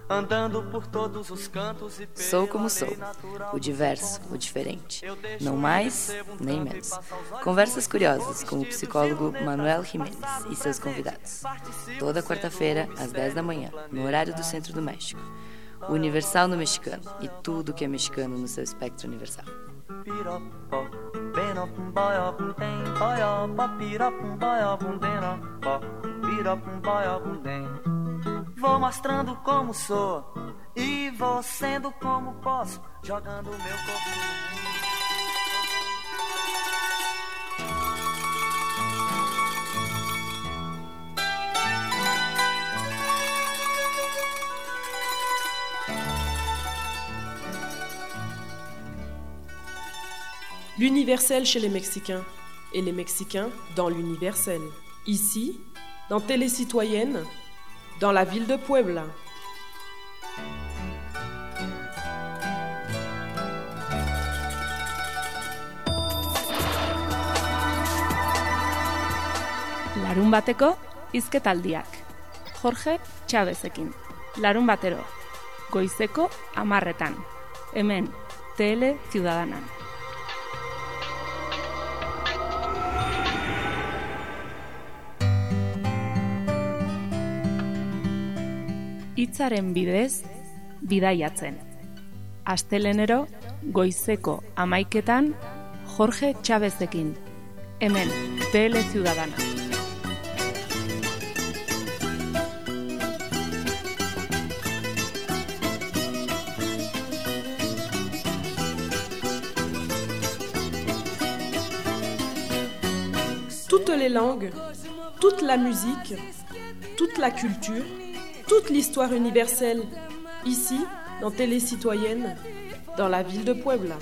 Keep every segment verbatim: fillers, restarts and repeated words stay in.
Sou como sou, o diverso, o diferente, não mais nem menos. Conversas curiosas com o psicólogo Manuel Jiménez e seus convidados. Toda quarta-feira, às dez da manhã, no horário do Centro do México. O Universal no mexicano e tudo que é mexicano no seu espectro universal. Vou mostrando como sou e vou sendo como posso, jogando meu corpo no mundo. L'universel chez les Mexicains et les Mexicains dans l'universel. Ici, dans Télécitoyenne, dans la ville de Puebla. Larun bateko hizketaldiak. Jorge Chavezekin. Larun batero. Goizeko hamarretan. Hemen, Tele Ciudadanan. Hitzaren bidez, bidaiatzen. Astelenero, goizeko hamaiketan, Jorge Chavezekin. Hemen, Tele Ciudadana. Toutes les langues, toute la musique, toute la culture, toute l'histoire universelle, ici, dans Télécitoyenne, dans la ville de Puebla.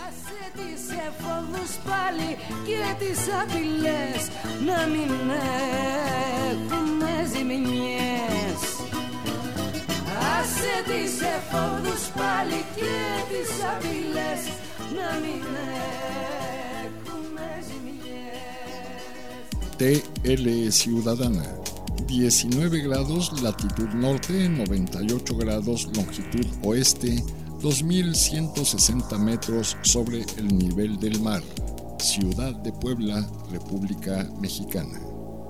T L Ciudadana. diecinueve grados latitud norte, noventa y ocho grados longitud oeste, dos mil ciento sesenta metros sobre el nivel del mar. Ciudad de Puebla, República Mexicana.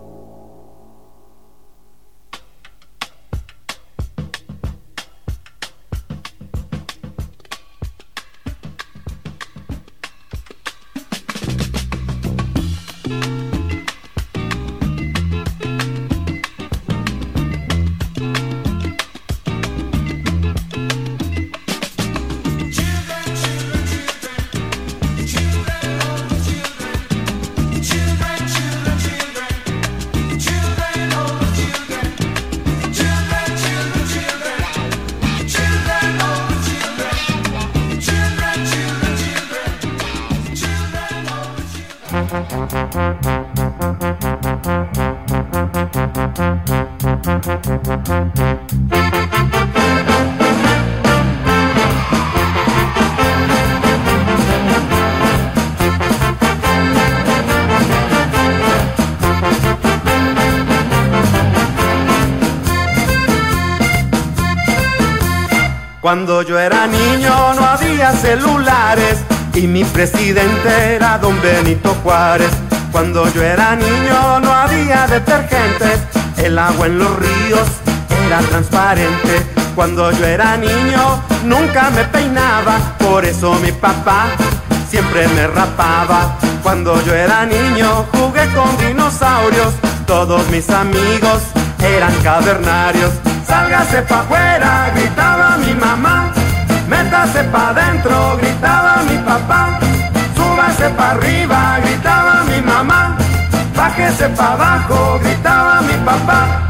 Cuando yo era niño no había celulares y mi presidente era don Benito Juárez. Cuando yo era niño no había detergentes, el agua en los ríos era transparente. Cuando yo era niño nunca me peinaba, por eso mi papá siempre me rapaba. Cuando yo era niño jugué con dinosaurios, todos mis amigos eran cavernarios. Sálgase pa' afuera, gritaba mi mamá. Métase pa' dentro, gritaba mi papá. Súbase pa' arriba, gritaba mi mamá. Bájese pa' abajo, gritaba mi papá.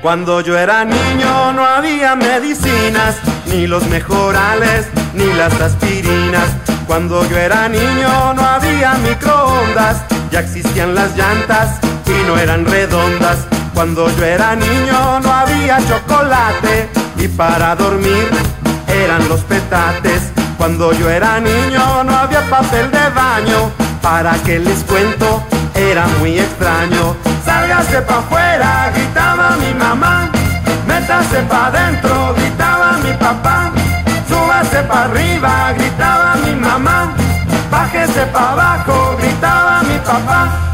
Cuando yo era niño no había medicinas, ni los mejorales, ni las aspirinas. Cuando yo era niño no había microondas, ya existían las llantas y no eran redondas. Cuando yo era niño no había chocolate y para dormir eran los petates. Cuando yo era niño no había papel de baño, para que les cuento, era muy extraño. Sálgase pa' afuera, gritaba mi mamá. Métase pa' adentro, gritaba mi papá. Súbase pa' arriba, gritaba mi mamá. Bájese pa' abajo, gritaba mi papá.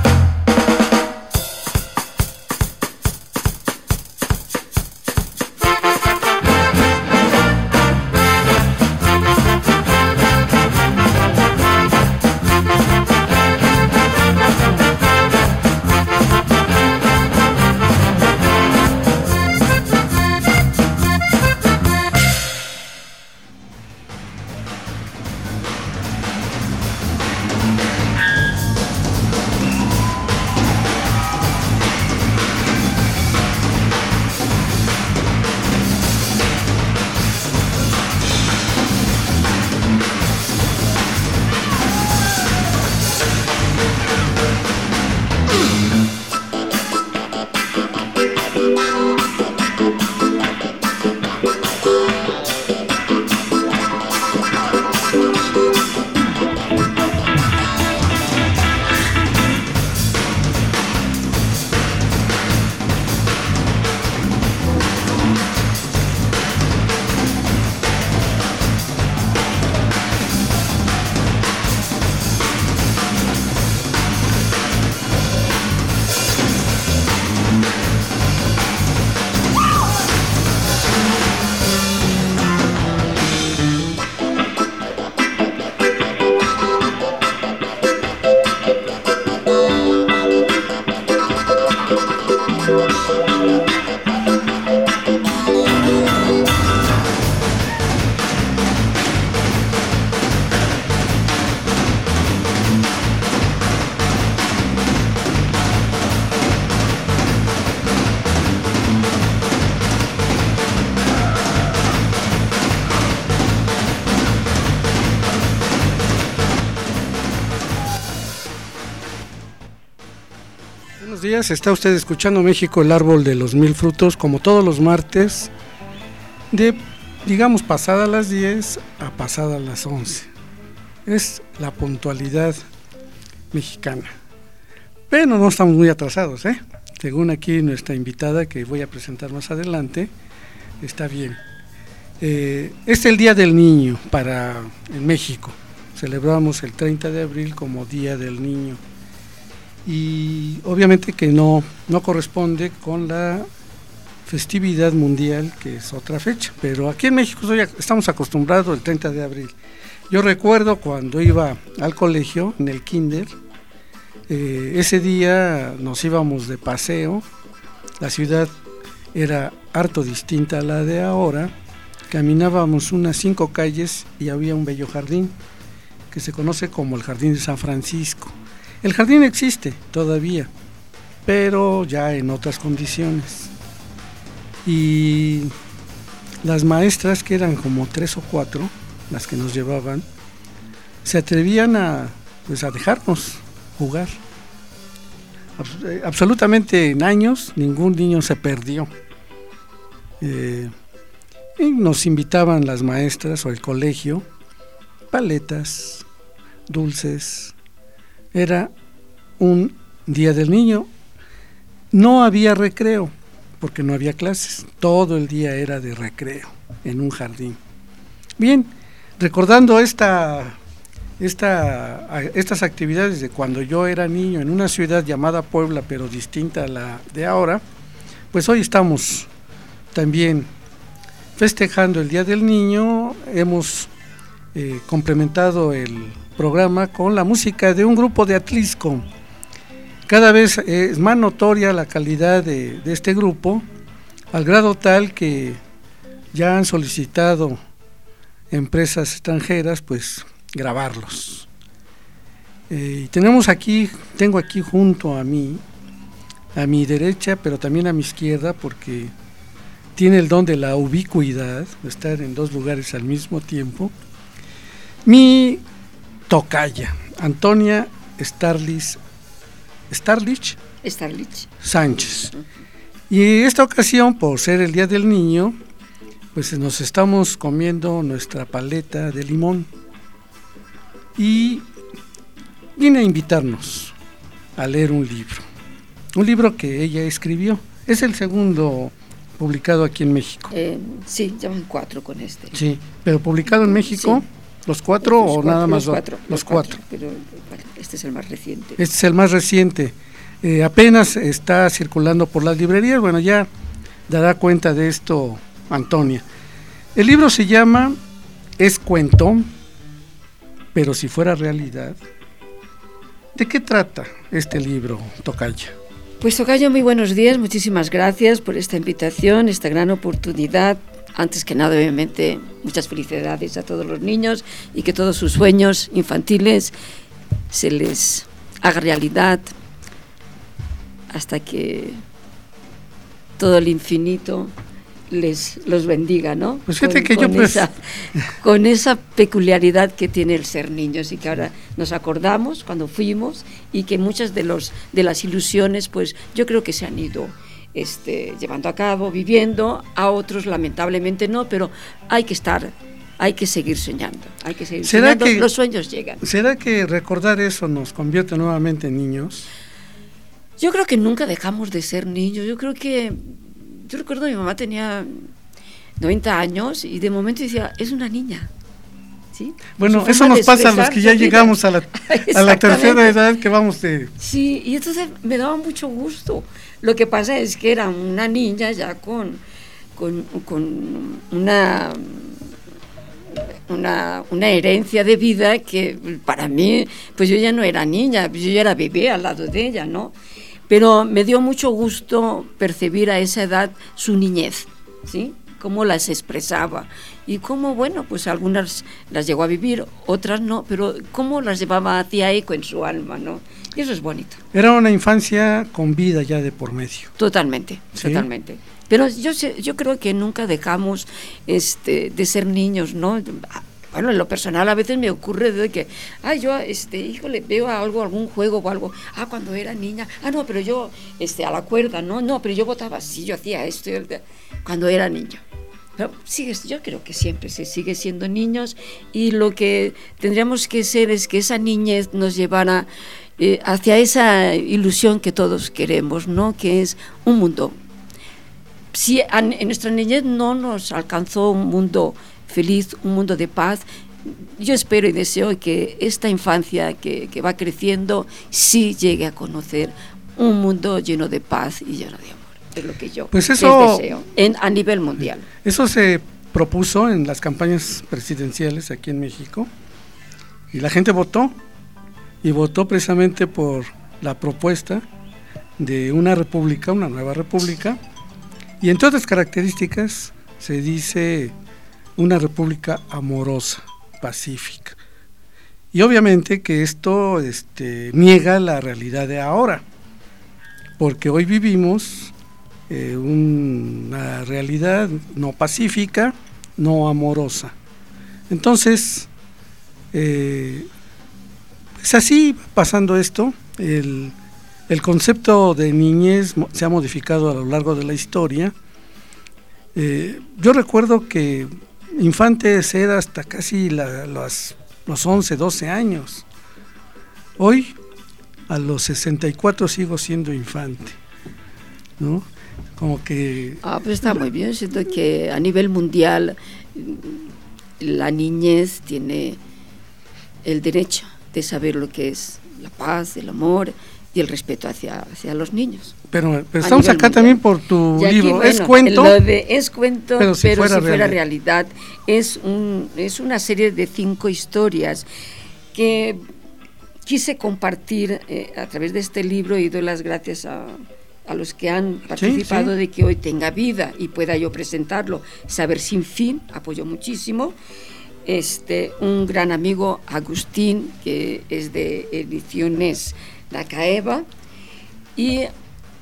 Buenos días, está usted escuchando México, el árbol de los mil frutos, como todos los martes, de, digamos, pasadas las diez a pasadas las once. Es la puntualidad mexicana. Pero no estamos muy atrasados, ¿eh? Según aquí nuestra invitada, que voy a presentar más adelante, está bien. Eh, es el Día del Niño para en México. Celebramos el treinta de abril como Día del Niño. Y obviamente que no, no corresponde con la festividad mundial, que es otra fecha, pero aquí en México soy, estamos acostumbrados al treinta de abril. Yo recuerdo cuando iba al colegio, en el kinder, eh, ese día nos íbamos de paseo. La ciudad era harto distinta a la de ahora. Caminábamos unas cinco calles y había un bello jardín que se conoce como el Jardín de San Francisco. El jardín existe todavía, pero ya en otras condiciones. Y las maestras, que eran como tres o cuatro, las que nos llevaban, se atrevían a, pues, a dejarnos jugar. Abs- absolutamente en años, ningún niño se perdió. Eh, y nos invitaban las maestras o el colegio, paletas, dulces. Era un Día del Niño. No había recreo, porque no había clases. Todo el día era de recreo, en un jardín. Bien, recordando esta, esta, estas actividades de cuando yo era niño, en una ciudad llamada Puebla, pero distinta a la de ahora, pues hoy estamos también festejando el Día del Niño. Hemos eh, complementado el programa con la música de un grupo de Atlisco. Cada vez es más notoria la calidad de, de este grupo, al grado tal que ya han solicitado empresas extranjeras pues grabarlos. Eh, tenemos aquí, tengo aquí junto a mí a mi derecha, pero también a mi izquierda, porque tiene el don de la ubicuidad, de estar en dos lugares al mismo tiempo, mi tocaya, Antonia Starlich, Starlich, Starlich Sánchez. Y esta ocasión, por ser el Día del Niño, pues nos estamos comiendo nuestra paleta de limón. Y vine a invitarnos a leer un libro, un libro que ella escribió. Es el segundo publicado aquí en México. Eh, sí, ya van cuatro con este. Sí, pero publicado en México, sí. ¿Los cuatro los o cuatro, nada más? Los cuatro. Los, los cuatro. cuatro. Pero bueno, este es el más reciente. Este es el más reciente. Eh, apenas está circulando por las librerías. Bueno, ya dará cuenta de esto Antonia. El libro se llama Es cuento, pero si fuera realidad. ¿De qué trata este libro, tocaya? Pues tocayo, muy buenos días, muchísimas gracias por esta invitación, esta gran oportunidad. Antes que nada, obviamente, muchas felicidades a todos los niños y que todos sus sueños infantiles se les haga realidad hasta que todo el infinito les los bendiga, ¿no? Pues fíjate con, que con yo pues... esa, con esa peculiaridad que tiene el ser niños y que ahora nos acordamos cuando fuimos y que muchas de los de las ilusiones, pues yo creo que se han ido este, llevando a cabo, viviendo, a otros lamentablemente no, pero hay que estar, hay que seguir soñando, hay que seguir soñando, que, los sueños llegan. ¿Será que recordar eso nos convierte nuevamente en niños? Yo creo que nunca dejamos de ser niños, yo creo que Yo recuerdo que mi mamá tenía noventa años y de momento decía, es una niña. ¿Sí? Bueno, eso nos pasa a los que ya llegamos a la, a la tercera edad, que vamos de... Sí, y entonces me daba mucho gusto. Lo que pasa es que era una niña ya con, con, con una, una, una herencia de vida que para mí, pues yo ya no era niña, yo ya era bebé al lado de ella, ¿no? Pero me dio mucho gusto percibir a esa edad su niñez, ¿sí? Cómo las expresaba y cómo, bueno, pues algunas las llegó a vivir, otras no, pero cómo las llevaba hacia eco en su alma, ¿no? Y eso es bonito. Era una infancia con vida ya de por medio. Totalmente, ¿sí? Totalmente. Pero yo sé, yo creo que nunca dejamos este, de ser niños, ¿no? Bueno, en lo personal a veces me ocurre de que, ah, yo, este, híjole, veo algo, algún juego o algo, ah, cuando era niña, ah, no, pero yo, este, a la cuerda, no, no, pero yo votaba así, yo hacía esto, cuando era niño. Pero sigues, yo creo que siempre se sigue siendo niños y lo que tendríamos que ser es que esa niñez nos llevara eh, hacia esa ilusión que todos queremos, ¿no? Que es un mundo. Si en nuestra niñez no nos alcanzó un mundo feliz, un mundo de paz, yo espero y deseo que esta infancia que, que va creciendo sí llegue a conocer un mundo lleno de paz y lleno de amor. Es lo que yo pues eso, deseo en, a nivel mundial. Eso se propuso en las campañas presidenciales aquí en México y la gente votó y votó precisamente por la propuesta de una república, una nueva república, y entre otras características se dice una república amorosa, pacífica. Y obviamente que esto este, niega la realidad de ahora, porque hoy vivimos eh, una realidad no pacífica, no amorosa. Entonces, eh, es así pasando esto. El, el concepto de niñez se ha modificado a lo largo de la historia. Eh, yo recuerdo que infantes era hasta casi la, los, los once, doce años. Hoy, a los sesenta y cuatro sigo siendo infante, ¿no? Como que... Ah, pues está muy bien, siento que a nivel mundial la niñez tiene el derecho de saber lo que es la paz, el amor y el respeto hacia, hacia los niños. Pero, pero estamos acá mundial. También por tu aquí, libro, bueno, es cuento. Lo de, es cuento, pero si, pero fuera, si fuera realidad. realidad. Es, un, es una serie de cinco historias que quise compartir eh, a través de este libro y doy las gracias a, a los que han participado sí, sí. de que hoy tenga vida y pueda yo presentarlo. Saber Sin Fin, apoyo muchísimo. Este, un gran amigo, Agustín, que es de Ediciones La Caeva, y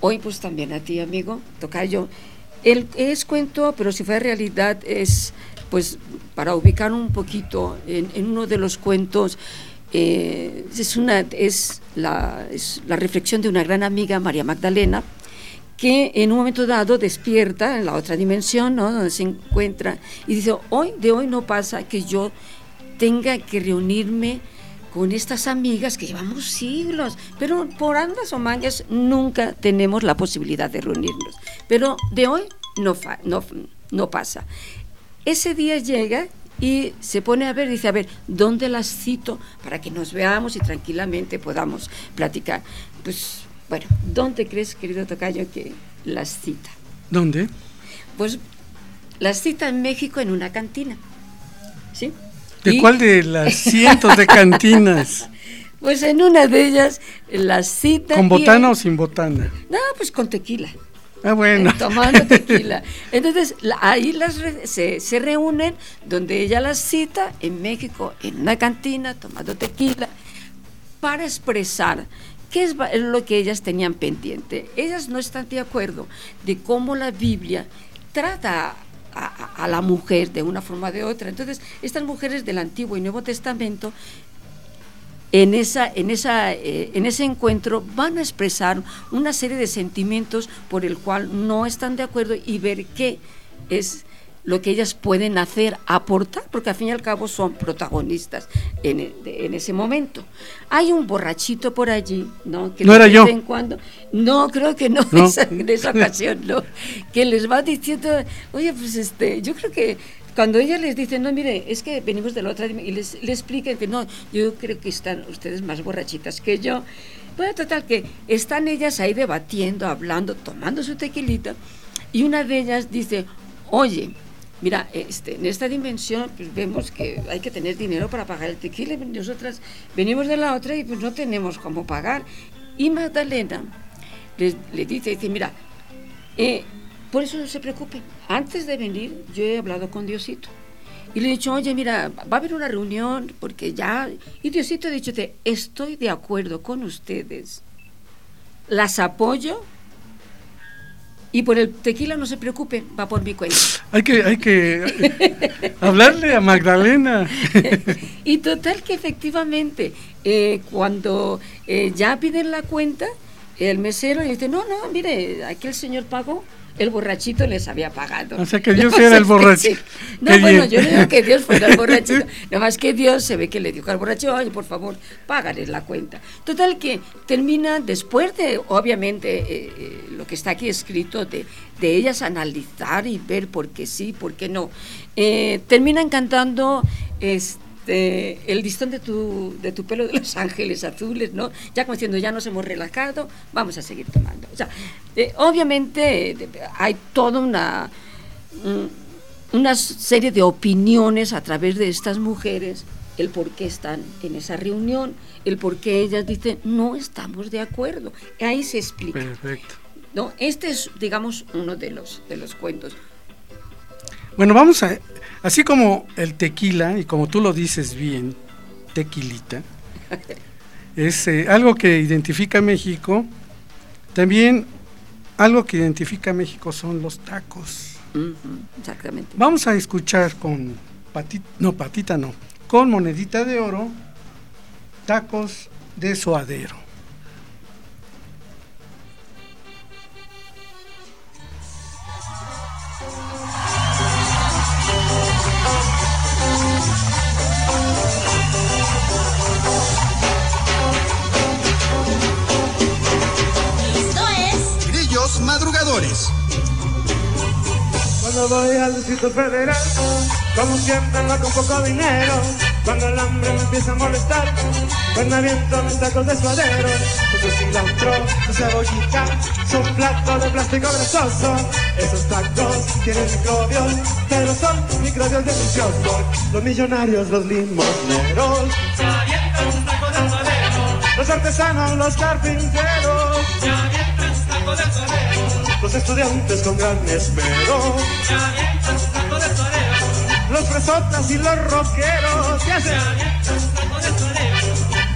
hoy pues también a ti, amigo, tocayo. El, es cuento, pero si fuera realidad es, pues, para ubicar un poquito en, en uno de los cuentos, eh, es, una, es, la, es la reflexión de una gran amiga, María Magdalena, que en un momento dado despierta en la otra dimensión, ¿no?, donde se encuentra, y dice, hoy, de hoy no pasa que yo tenga que reunirme con estas amigas que llevamos siglos, pero por andas o mangas nunca tenemos la posibilidad de reunirnos. Pero de hoy no, fa, no, no pasa. Ese día llega y se pone a ver, dice, a ver, ¿dónde las cito para que nos veamos y tranquilamente podamos platicar? Pues, bueno, ¿dónde crees, querido tocayo, que las cita? ¿Dónde? Pues las cita en México en una cantina, ¿sí? ¿De y... cuál de las cientos de cantinas? Pues en una de ellas las cita. ¿Con botana y... o sin botana? No, pues con tequila. Ah, bueno. Eh, tomando tequila. Entonces, la, ahí las re, se, se reúnen, donde ella las cita, en México, en una cantina, tomando tequila, para expresar qué es lo que ellas tenían pendiente. Ellas no están de acuerdo de cómo la Biblia trata A, a, a la mujer de una forma o de otra. Entonces, estas mujeres del Antiguo y Nuevo Testamento, en, esa, en, esa, eh, en ese encuentro van a expresar una serie de sentimientos por el cual no están de acuerdo y ver qué es lo que ellas pueden hacer, aportar, porque al fin y al cabo son protagonistas en, en ese momento. Hay un borrachito por allí, ¿no? Que no era yo. De vez en cuando, no, creo que no, no. Esa, en esa ocasión no, que les va diciendo, oye, pues este, yo creo que cuando ella les dice, no, mire, es que venimos de la otra, y les, les explican que no, yo creo que están ustedes más borrachitas que yo. Bueno, total, que están ellas ahí debatiendo, hablando, tomando su tequilita, y una de ellas dice, oye, mira, este, en esta dimensión pues vemos que hay que tener dinero para pagar el tequila, y nosotras venimos de la otra y pues no tenemos cómo pagar. Y Magdalena le, le dice, dice, mira, eh, por eso no se preocupen, antes de venir yo he hablado con Diosito y le he dicho, oye, mira, va a haber una reunión porque ya, y Diosito ha dicho, estoy de acuerdo con ustedes, las apoyo. Y por el tequila no se preocupen, va por mi cuenta. Hay que, hay que hablarle a Magdalena. Y total que efectivamente, eh, cuando eh, ya piden la cuenta, el mesero le dice, no, no, mire, aquí el señor pagó, el borrachito les había pagado. O sea que Dios era el borrachito. Sí. No, Qué bueno, bien. Yo no digo que Dios fuera el borrachito, nada más que Dios se ve que le dijo al borracho, oye, por favor, págales la cuenta. Total que termina después de, obviamente, eh, eh, lo que está aquí escrito, de, de ellas analizar y ver por qué sí, por qué no, eh, terminan cantando este, el listón de tu, de tu pelo de los ángeles azules, ¿no? Ya como diciendo, ya nos hemos relajado, vamos a seguir tomando. O sea, eh, obviamente eh, hay toda una, una serie de opiniones a través de estas mujeres, el por qué están en esa reunión, el por qué ellas dicen, no estamos de acuerdo. Ahí se explica. Perfecto. ¿No? Este es, digamos, uno de los, de los cuentos. Bueno, vamos a... Así como el tequila, y como tú lo dices bien, tequilita, es eh, algo que identifica a México, también algo que identifica a México son los tacos. Uh-huh, exactamente. Vamos a escuchar con patita, no, patita no, con Monedita de Oro, Tacos de Suadero. Madrugadores. Cuando voy al Distrito Federal, como siempre ando con poco dinero. Cuando el hambre me empieza a molestar, pues me aviento mis tacos de suadero. Con su cilantro, su cebollita, su plato de plástico grasoso. Esos tacos tienen microbios, pero son microbios deliciosos. Los millonarios, los limosneros, se avientan un taco de suadero. Los artesanos, los carpinteros, se avientan un taco de suadero. Los estudiantes con gran esmero, se avientan un taco de suadero. Los fresotas y los rockeros, ¿qué hacen? Se avientan un taco de suadero.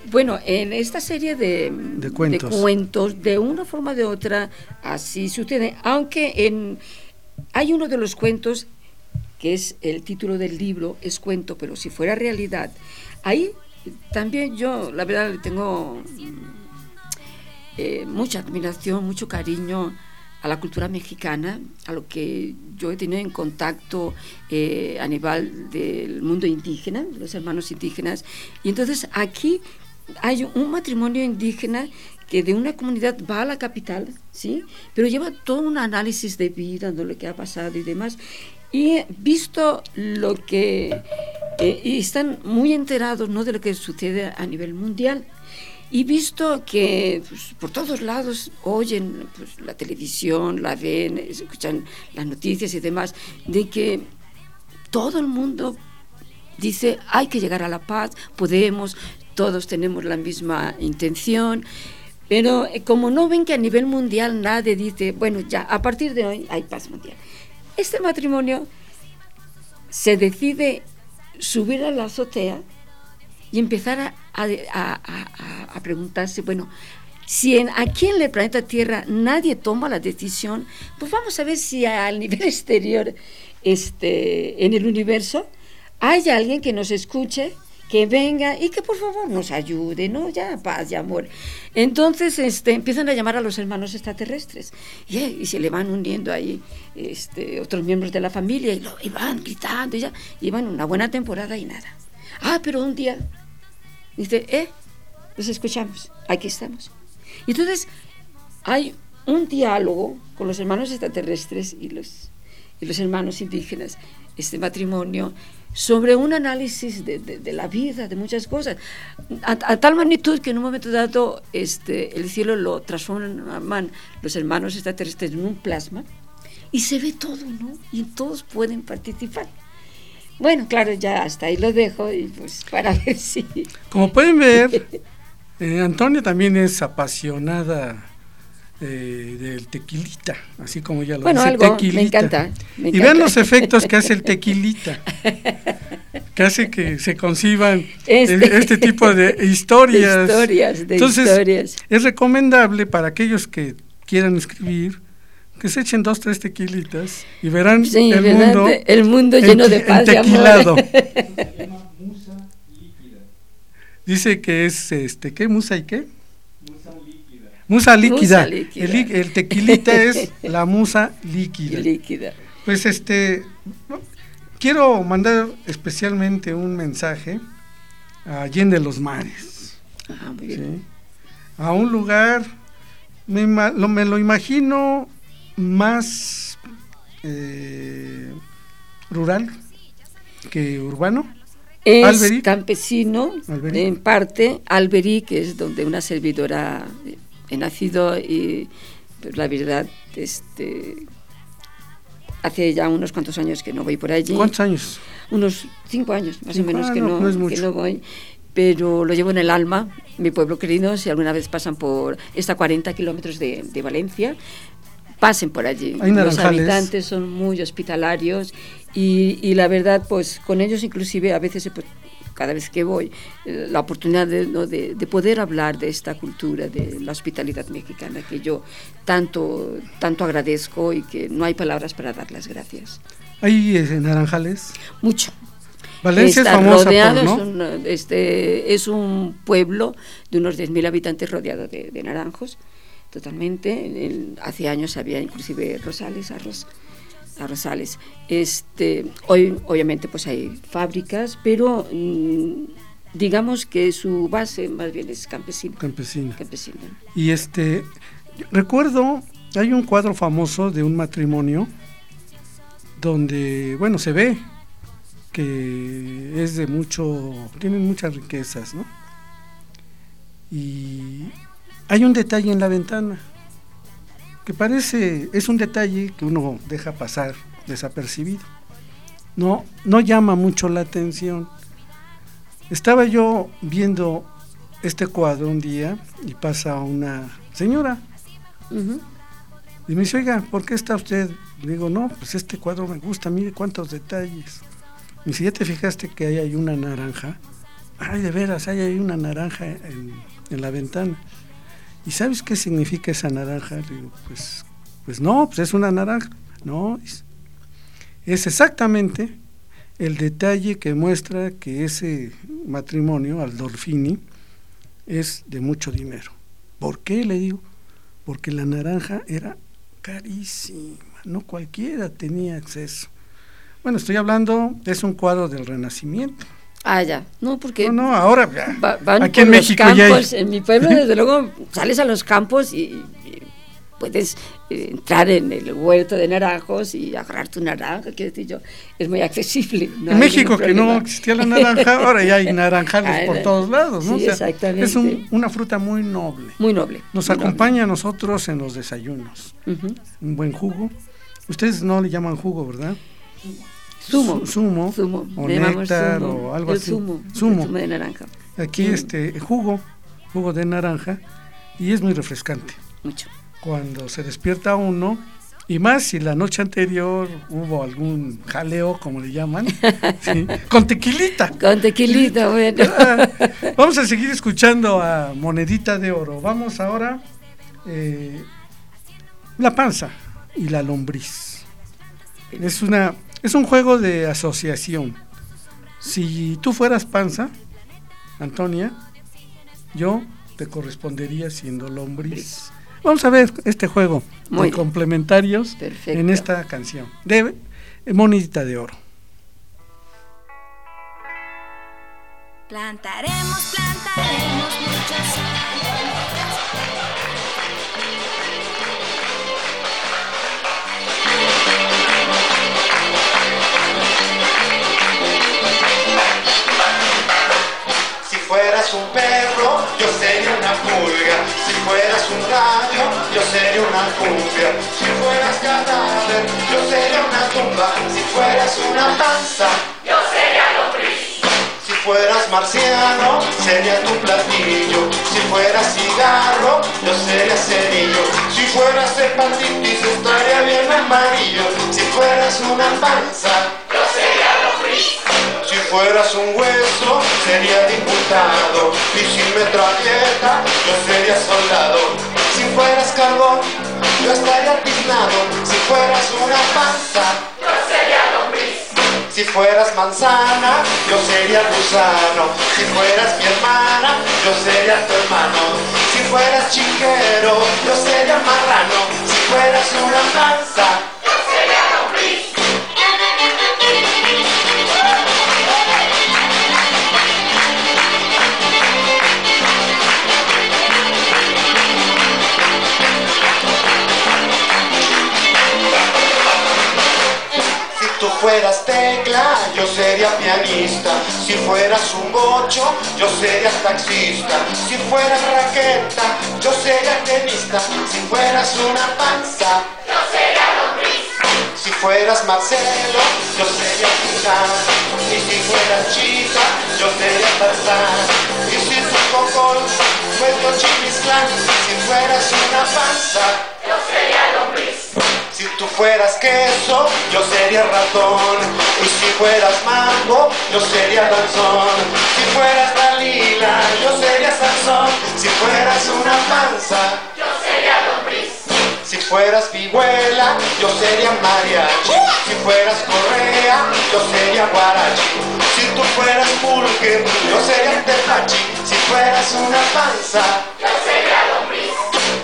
Bueno, en esta serie de, de, cuentos. de cuentos, de una forma o de otra, así sucede, aunque en, hay uno de los cuentos, que es el título del libro, es cuento, pero si fuera realidad, ahí también yo, la verdad, le tengo eh, mucha admiración, mucho cariño a la cultura mexicana, a lo que yo he tenido en contacto eh, a nivel del mundo indígena, los hermanos indígenas, y entonces aquí hay un matrimonio indígena que de una comunidad va a la capital, ¿sí? Pero lleva todo un análisis de vida, de lo que ha pasado y demás, y visto lo que eh, y están muy enterados, ¿no?, de lo que sucede a nivel mundial, y visto que pues, por todos lados oyen pues, la televisión, la ven, escuchan las noticias y demás, de que todo el mundo dice hay que llegar a la paz, podemos, todos tenemos la misma intención, pero eh, como no ven que a nivel mundial nadie dice, bueno, ya, a partir de hoy hay paz mundial. Este matrimonio se decide subir a la azotea y empezar a, a, a, a, a preguntarse, bueno, si en, aquí en el planeta Tierra nadie toma la decisión, pues vamos a ver si al nivel exterior, este, en el universo, hay alguien que nos escuche, que venga y que por favor nos ayude, ¿no? Ya, paz y amor. Entonces este, empiezan a llamar a los hermanos extraterrestres y, y se le van uniendo ahí este, otros miembros de la familia y, lo, y van gritando y ya, y van una buena temporada y nada. Ah, pero un día dice, eh, los escuchamos, aquí estamos. Y entonces hay un diálogo con los hermanos extraterrestres y los, y los hermanos indígenas, este matrimonio, sobre un análisis de, de, de la vida, de muchas cosas, a, a tal magnitud que en un momento dado este, el cielo lo transforman los hermanos extraterrestres en un plasma y se ve todo, ¿no? Y todos pueden participar. Bueno, claro, ya hasta ahí lo dejo y pues para ver si... Como pueden ver, eh, Antonia también es apasionada eh, del tequilita, así como ella lo bueno, dice, algo, tequilita. Me encanta, me y encanta. vean los efectos que hace el tequilita, que hace que se conciban este, este tipo de historias. Historias, de Entonces, historias. Es recomendable para aquellos que quieran escribir, que se echen dos, tres tequilitas y verán sí, el, ¿verdad? mundo, el mundo lleno de paz y amor. Dice que es, este, ¿qué? ¿Musa y qué? Musa líquida. Musa líquida. Musa líquida. El, el tequilita es la musa líquida. líquida. Pues este, quiero mandar especialmente un mensaje a Allende los Mares. Ah, muy bien. ¿Sí? A un lugar, me, lo, me lo imagino más eh, rural que urbano. Es Alberic. campesino, Alberic. En parte, Alberic, que es donde una servidora he nacido y pues, la verdad, este, hace ya unos cuantos años que no voy por allí. ¿Cuántos años? Unos cinco años, más cinco, o menos, ah, que, no, no, no que no voy. Pero lo llevo en el alma, mi pueblo querido, si alguna vez pasan por, está a cuarenta kilómetros de, de Valencia, pasen por allí. Los habitantes son muy hospitalarios y, y la verdad, pues con ellos inclusive a veces, pues, cada vez que voy, eh, la oportunidad de, ¿no? de, de poder hablar de esta cultura, de la hospitalidad mexicana, que yo tanto, tanto agradezco y que no hay palabras para dar las gracias. ¿Hay en Naranjales? Mucho. Valencia Está es famosa rodeado, por, ¿no? es, un, este, es un pueblo de unos diez mil habitantes rodeado de, de naranjos, totalmente. En, hace años había inclusive rosales, arroz, arrozales. Este, hoy, obviamente, pues hay fábricas, pero mmm, digamos que su base más bien es campesina. Campesina. Campesina. Y este, recuerdo, hay un cuadro famoso de un matrimonio donde, bueno, se ve que es de mucho, tienen muchas riquezas, ¿no? Y hay un detalle en la ventana que parece, es un detalle que uno deja pasar desapercibido, no, no llama mucho la atención. Estaba yo viendo este cuadro un día y pasa una señora uh-huh. y me dice, oiga, ¿por qué está usted? Le digo, no, pues este cuadro me gusta, mire cuántos detalles. Y si ya te fijaste que ahí hay una naranja ay, de veras, hay ahí una naranja en, en la ventana. ¿Y sabes qué significa esa naranja? Le digo, pues, pues no, pues es una naranja. No, es, es exactamente el detalle que muestra que ese matrimonio, Aldolfini, es de mucho dinero. ¿Por qué? Le digo, porque la naranja era carísima, no cualquiera tenía acceso. Bueno, estoy hablando, es un cuadro del Renacimiento. Ah, ya, no, porque no, no, ahora ya, va, van aquí por en los México campos, ya hay... en mi pueblo desde luego sales a los campos y, y puedes eh, entrar en el huerto de naranjos y agarrar tu naranja, quiero decir yo, es muy accesible. No en México que no existía la naranja, ahora ya hay naranjales ah, por todos lados, ¿no? Sí, o sea, exactamente. Es un, una fruta muy noble. Muy noble. Nos muy acompaña noble. a nosotros en los desayunos. Uh-huh. Un buen jugo. Ustedes no le llaman jugo, ¿verdad? Zumo. Zumo. Zumo. O néctar zumo. o algo el así. Zumo. Zumo. El zumo de naranja. Aquí mm. este jugo, jugo de naranja, y es muy refrescante. Mucho. Cuando se despierta uno, y más si la noche anterior hubo algún jaleo, como le llaman, ¿sí? Con tequilita. Con tequilita, bueno. Vamos a seguir escuchando a Monedita de Oro. Vamos ahora, eh, la panza y la lombriz. Es una, es un juego de asociación. Si tú fueras panza, Antonia, yo te correspondería siendo lombriz. Vamos a ver este juego Muy de complementarios Perfecto. En esta canción de Monedita de Oro. Plantaremos, plantaremos muchos árboles. Si fueras un perro, yo sería una pulga. Si fueras un rayo, yo sería una cumbia. Si fueras cadáver, yo sería una tumba. Si fueras una panza, yo sería lombriz. Si fueras marciano, sería tu platillo. Si fueras cigarro, yo sería cerillo. Si fueras hepatitis, estaría bien amarillo. Si fueras una panza, yo sería lombriz. Si fueras un hueso, sería diputado. Y si metralleta, yo sería soldado. Si fueras carbón, yo estaría tiznado. Si fueras una panza, yo sería lombriz. Si fueras manzana, yo sería gusano. Si fueras mi hermana, yo sería tu hermano. Si fueras chiquero, yo sería marrano. Si fueras una panza, yo sería lombriz. Si tú fueras tecla, yo sería pianista. Si fueras un bocho, yo sería taxista. Si fueras raqueta, yo sería tenista. Si fueras una panza, yo sería lombriz. Si fueras Marcelo, yo sería gitano. Y si fueras chica, yo sería Tarzán. Y si tu cocol fuera Chimistlán, si fueras una panza, yo sería lombriz. Si tú fueras queso, yo sería ratón. Y si fueras mango, yo sería danzón. Si fueras Dalila, yo sería Sansón. Si fueras una panza, yo sería lombriz. Si fueras vihuela, yo sería mariachi. Si fueras correa, yo sería guarachi. Si tú fueras pulque, yo sería tepachi. Si fueras una panza, yo sería lombriz.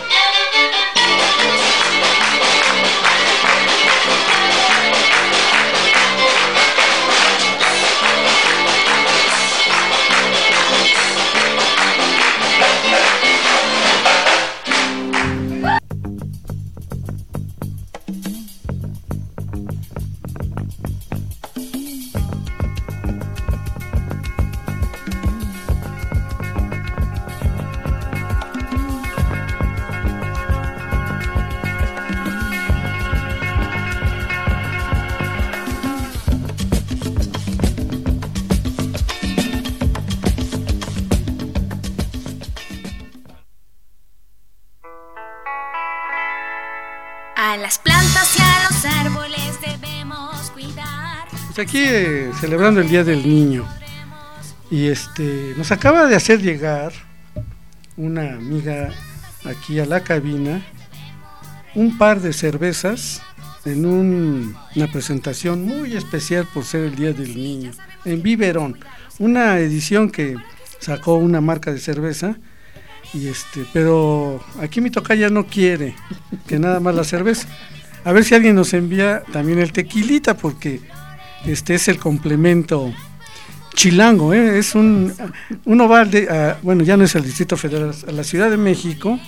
A las plantas y a los árboles debemos cuidar. Pues aquí eh, celebrando el Día del Niño. Y este nos acaba de hacer llegar una amiga aquí a la cabina un par de cervezas en un, una presentación muy especial por ser el Día del Niño, en Biberón, una edición que sacó una marca de cerveza, y este, pero aquí mi tocaya no quiere que nada más la cerveza. A ver si alguien nos envía también el tequilita, porque este es el complemento chilango, ¿eh? Es un uno va de, uh, bueno, ya no es el Distrito Federal, a la Ciudad de México,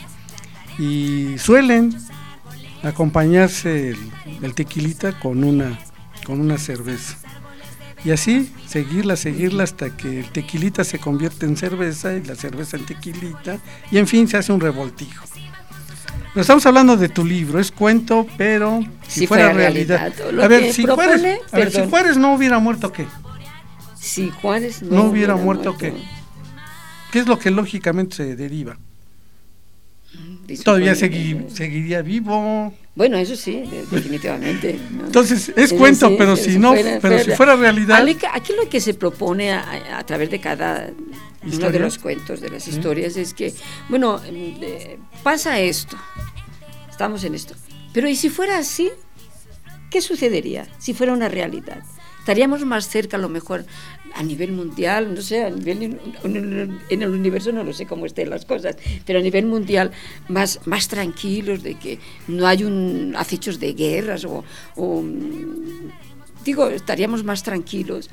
y suelen acompañarse el, el tequilita con una con una cerveza, y así seguirla, seguirla hasta que el tequilita se convierte en cerveza y la cerveza en tequilita, y en fin se hace un revoltijo. Pero estamos hablando de tu libro, es cuento, pero si, si fuera, fuera realidad, realidad a ver, si propone, Juárez, a ver, si Juárez no hubiera muerto, ¿qué? Si Juárez no, no hubiera, hubiera muerto, muerto, ¿qué? ¿Qué es lo que lógicamente se deriva? Dice, Todavía bueno, segui, eh, seguiría vivo. Bueno, eso sí, definitivamente, ¿no? Entonces, es pero cuento, sí, pero, si, si no, fuera, pero fuera, si fuera realidad. Aquí lo que se propone a, a través de cada ¿Historia? uno de los cuentos, de las ¿Sí? historias, es que, bueno, eh, pasa esto, estamos en esto, pero ¿y si fuera así? ¿Qué sucedería si fuera una realidad? Estaríamos más cerca, a lo mejor, a nivel mundial, no sé, a nivel, en el universo no lo sé cómo estén las cosas, pero a nivel mundial más, más tranquilos, de que no hay un acechos de guerras, o, o digo, estaríamos más tranquilos.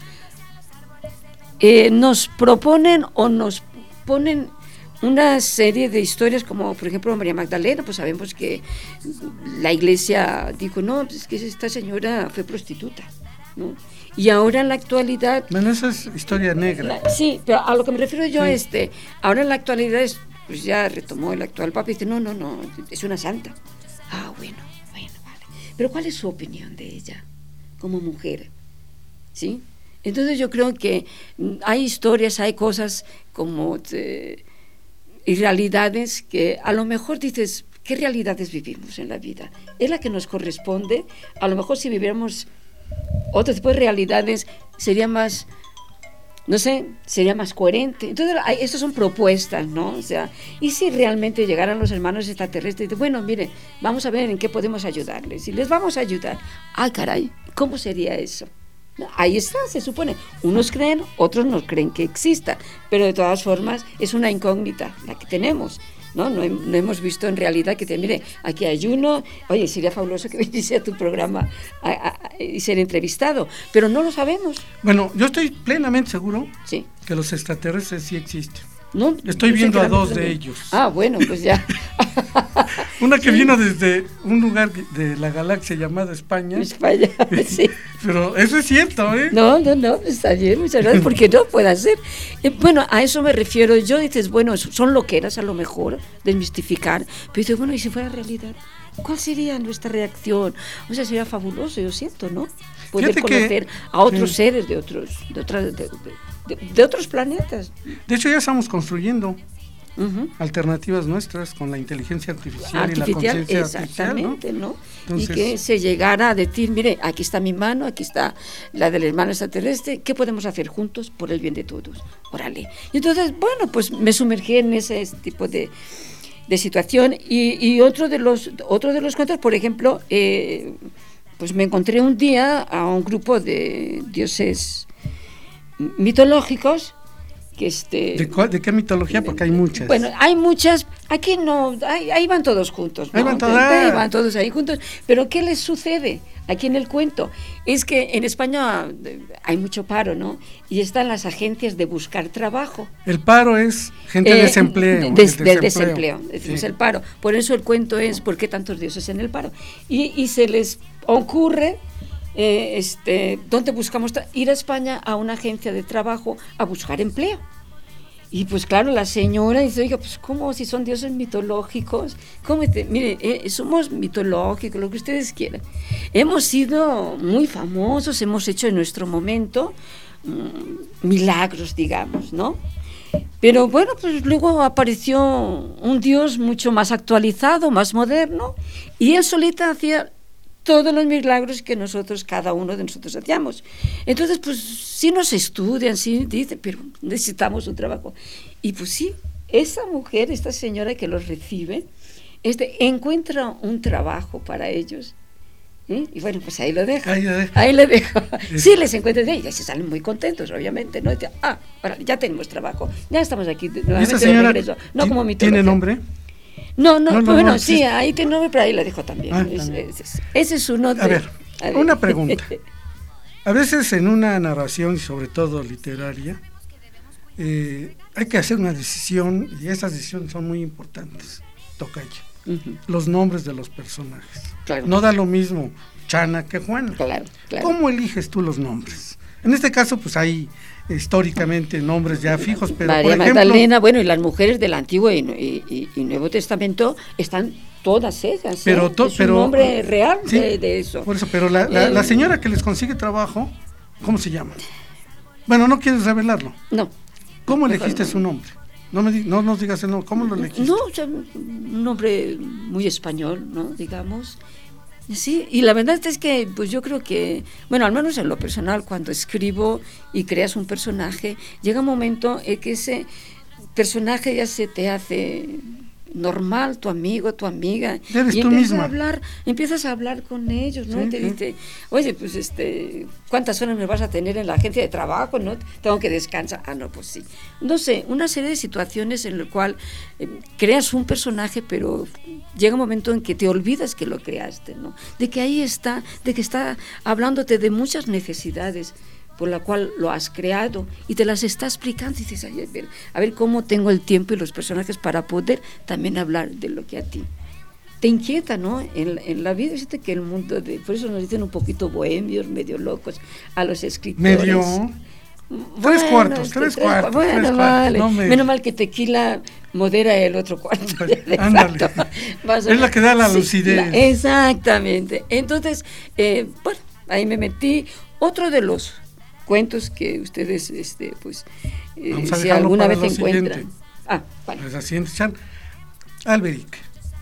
Eh, nos proponen o nos ponen una serie de historias, como por ejemplo María Magdalena, pues sabemos que la iglesia dijo, no, pues es que esta señora fue prostituta, ¿no? Y ahora en la actualidad... Bueno, esa es historia negra. La, sí, pero a lo que me refiero yo sí. este, ahora en la actualidad es, pues ya retomó el actual papa y dice, no, no, no, es una santa. Ah, bueno, bueno, vale. Pero ¿cuál es su opinión de ella como mujer? ¿Sí? Entonces yo creo que hay historias, hay cosas como de, y realidades que a lo mejor dices, ¿qué realidades vivimos en la vida? Es la que nos corresponde. A lo mejor si viviéramos otro tipo de realidades sería más, no sé, sería más coherente. Entonces, hay, estas son propuestas, ¿no? O sea, y si realmente llegaran los hermanos extraterrestres y dicen, bueno, mire, vamos a ver en qué podemos ayudarles. Y les vamos a ayudar. Ah, caray, ¿cómo sería eso? Ahí está, se supone. Unos creen, otros no creen que exista, pero de todas formas es una incógnita la que tenemos. No, no, no hemos visto en realidad que te mire, aquí hay uno, oye, sería fabuloso que viniese a tu programa a, a, a, y ser entrevistado, pero no lo sabemos. Bueno, yo estoy plenamente seguro sí. que los extraterrestres sí existen. No, estoy viendo a dos de ellos. Ah, bueno, pues ya. Una que sí. vino desde un lugar de la galaxia llamada España. España, sí. Pero eso es cierto, ¿eh? No, no, no, está bien, muchas gracias, porque no puede ser. Eh, bueno, a eso me refiero yo, dices, bueno, son loqueras a lo mejor, desmistificar, pero dices, bueno, ¿y si fuera realidad? ¿Cuál sería nuestra reacción? O sea, sería fabuloso, yo siento, ¿no? Poder Fíjate conocer que, a otros sí. seres de otros, de otras... De, de, De, de otros planetas. De hecho ya estamos construyendo uh-huh. alternativas nuestras con la inteligencia artificial, artificial y la conciencia exactamente, artificial, ¿no? ¿no? Entonces, y que se llegara a decir, mire, aquí está mi mano, aquí está la del hermano extraterrestre, ¿qué podemos hacer juntos por el bien de todos? Órale. Y entonces, bueno, pues me sumergí en ese tipo de, de situación y, y otro de los otro de los cuentos, por ejemplo, eh, pues me encontré un día a un grupo de dioses mitológicos que este ¿De, cuál, ¿De qué mitología? Porque hay muchas. Bueno, hay muchas, aquí no, ahí, ahí van todos juntos, ¿no? Ahí van, todos, ahí van todos ahí juntos, pero ¿qué les sucede aquí en el cuento? Es que en España hay mucho paro, ¿no? Y están las agencias de buscar trabajo. El paro es gente eh, desempleo. Des, del desempleo, decimos sí. el paro. Por eso el cuento es ¿por qué tantos dioses en el paro? Y, y se les ocurre Eh, este, ¿dónde buscamos? Tra- ir a España a una agencia de trabajo a buscar empleo. Y pues claro, la señora dice, oiga, pues ¿cómo? Si son dioses mitológicos, ¿cómo te? Mire, eh, somos mitológicos, lo que ustedes quieran. Hemos sido muy famosos, hemos hecho en nuestro momento mmm, milagros, digamos, ¿no? Pero bueno, pues luego apareció un dios mucho más actualizado, más moderno, y él solita hacía todos los milagros que nosotros, cada uno de nosotros hacíamos. Entonces, pues sí nos estudian, sí dicen, pero necesitamos un trabajo. Y pues sí, esa mujer, esta señora que los recibe, este, encuentra un trabajo para ellos. ¿Eh? Y bueno, pues ahí lo dejo. Ahí lo dejo. Ahí lo dejo. Sí, les encuentran y ya se salen muy contentos, obviamente, ¿no? Ah, ahora ya tenemos trabajo, ya estamos aquí nuevamente de regreso. No como mi ¿Tiene nombre? No, no, no, no bueno, no, sí, sí, ahí tiene nombre, pero ahí lo dejo también. Ah, es, también. Es, es, ese es uno de... A ver, a ver, una pregunta. A veces en una narración, sobre todo literaria, eh, hay que hacer una decisión, y esas decisiones son muy importantes. Tocayo. Uh-huh. Los nombres de los personajes. Claro. No da lo mismo Chana que Juana. Claro, claro. ¿Cómo eliges tú los nombres? En este caso, pues hay históricamente nombres ya fijos, pero María por ejemplo, Magdalena, bueno, y las mujeres del Antiguo y, y, y Nuevo Testamento están todas ellas. Pero ¿eh? to, es un pero, nombre real sí, de, de eso. Por eso, pero la, la, eh, la señora que les consigue trabajo, ¿cómo se llama? Bueno, no quieres revelarlo. No. ¿Cómo elegiste no, su nombre? No, me, no nos digas el nombre, ¿cómo lo elegiste? No, o sea, un nombre muy español, ¿no? Digamos. Sí, y la verdad es que pues yo creo que, bueno, al menos en lo personal, cuando escribo y creas un personaje, llega un momento en que ese personaje ya se te hace normal, tu amigo, tu amiga, Eres y tú empiezas misma. a hablar, empiezas a hablar con ellos, ¿no? Sí, y te sí. dice, oye, pues este, ¿cuántas horas me vas a tener en la agencia de trabajo? ¿No? Tengo que descansar. Ah, no, pues sí. No sé, una serie de situaciones en la cual eh, creas un personaje, pero llega un momento en que te olvidas que lo creaste, ¿no? De que ahí está, de que está hablándote de muchas necesidades por la cual lo has creado y te las está explicando y dices, ay, a ver, a ver cómo tengo el tiempo y los personajes para poder también hablar de lo que a ti te inquieta, ¿no? En, en la vida, fíjate que el mundo, de, por eso nos dicen un poquito bohemios, medio locos, a los escritores. Medio... Bueno, tres cuartos, es que tres, tres cuartos. Bueno, tres vale. cuartos, no me... Menos mal que Tequila modera el otro cuarto. Ándale. Es la que da la lucidez. Sí, la, exactamente. Entonces, eh, bueno, ahí me metí. Otro de los cuentos que ustedes, este, pues, eh, si alguna vez encuentran. Siguiente. Ah, vale. La siguiente, Chan. Alberic.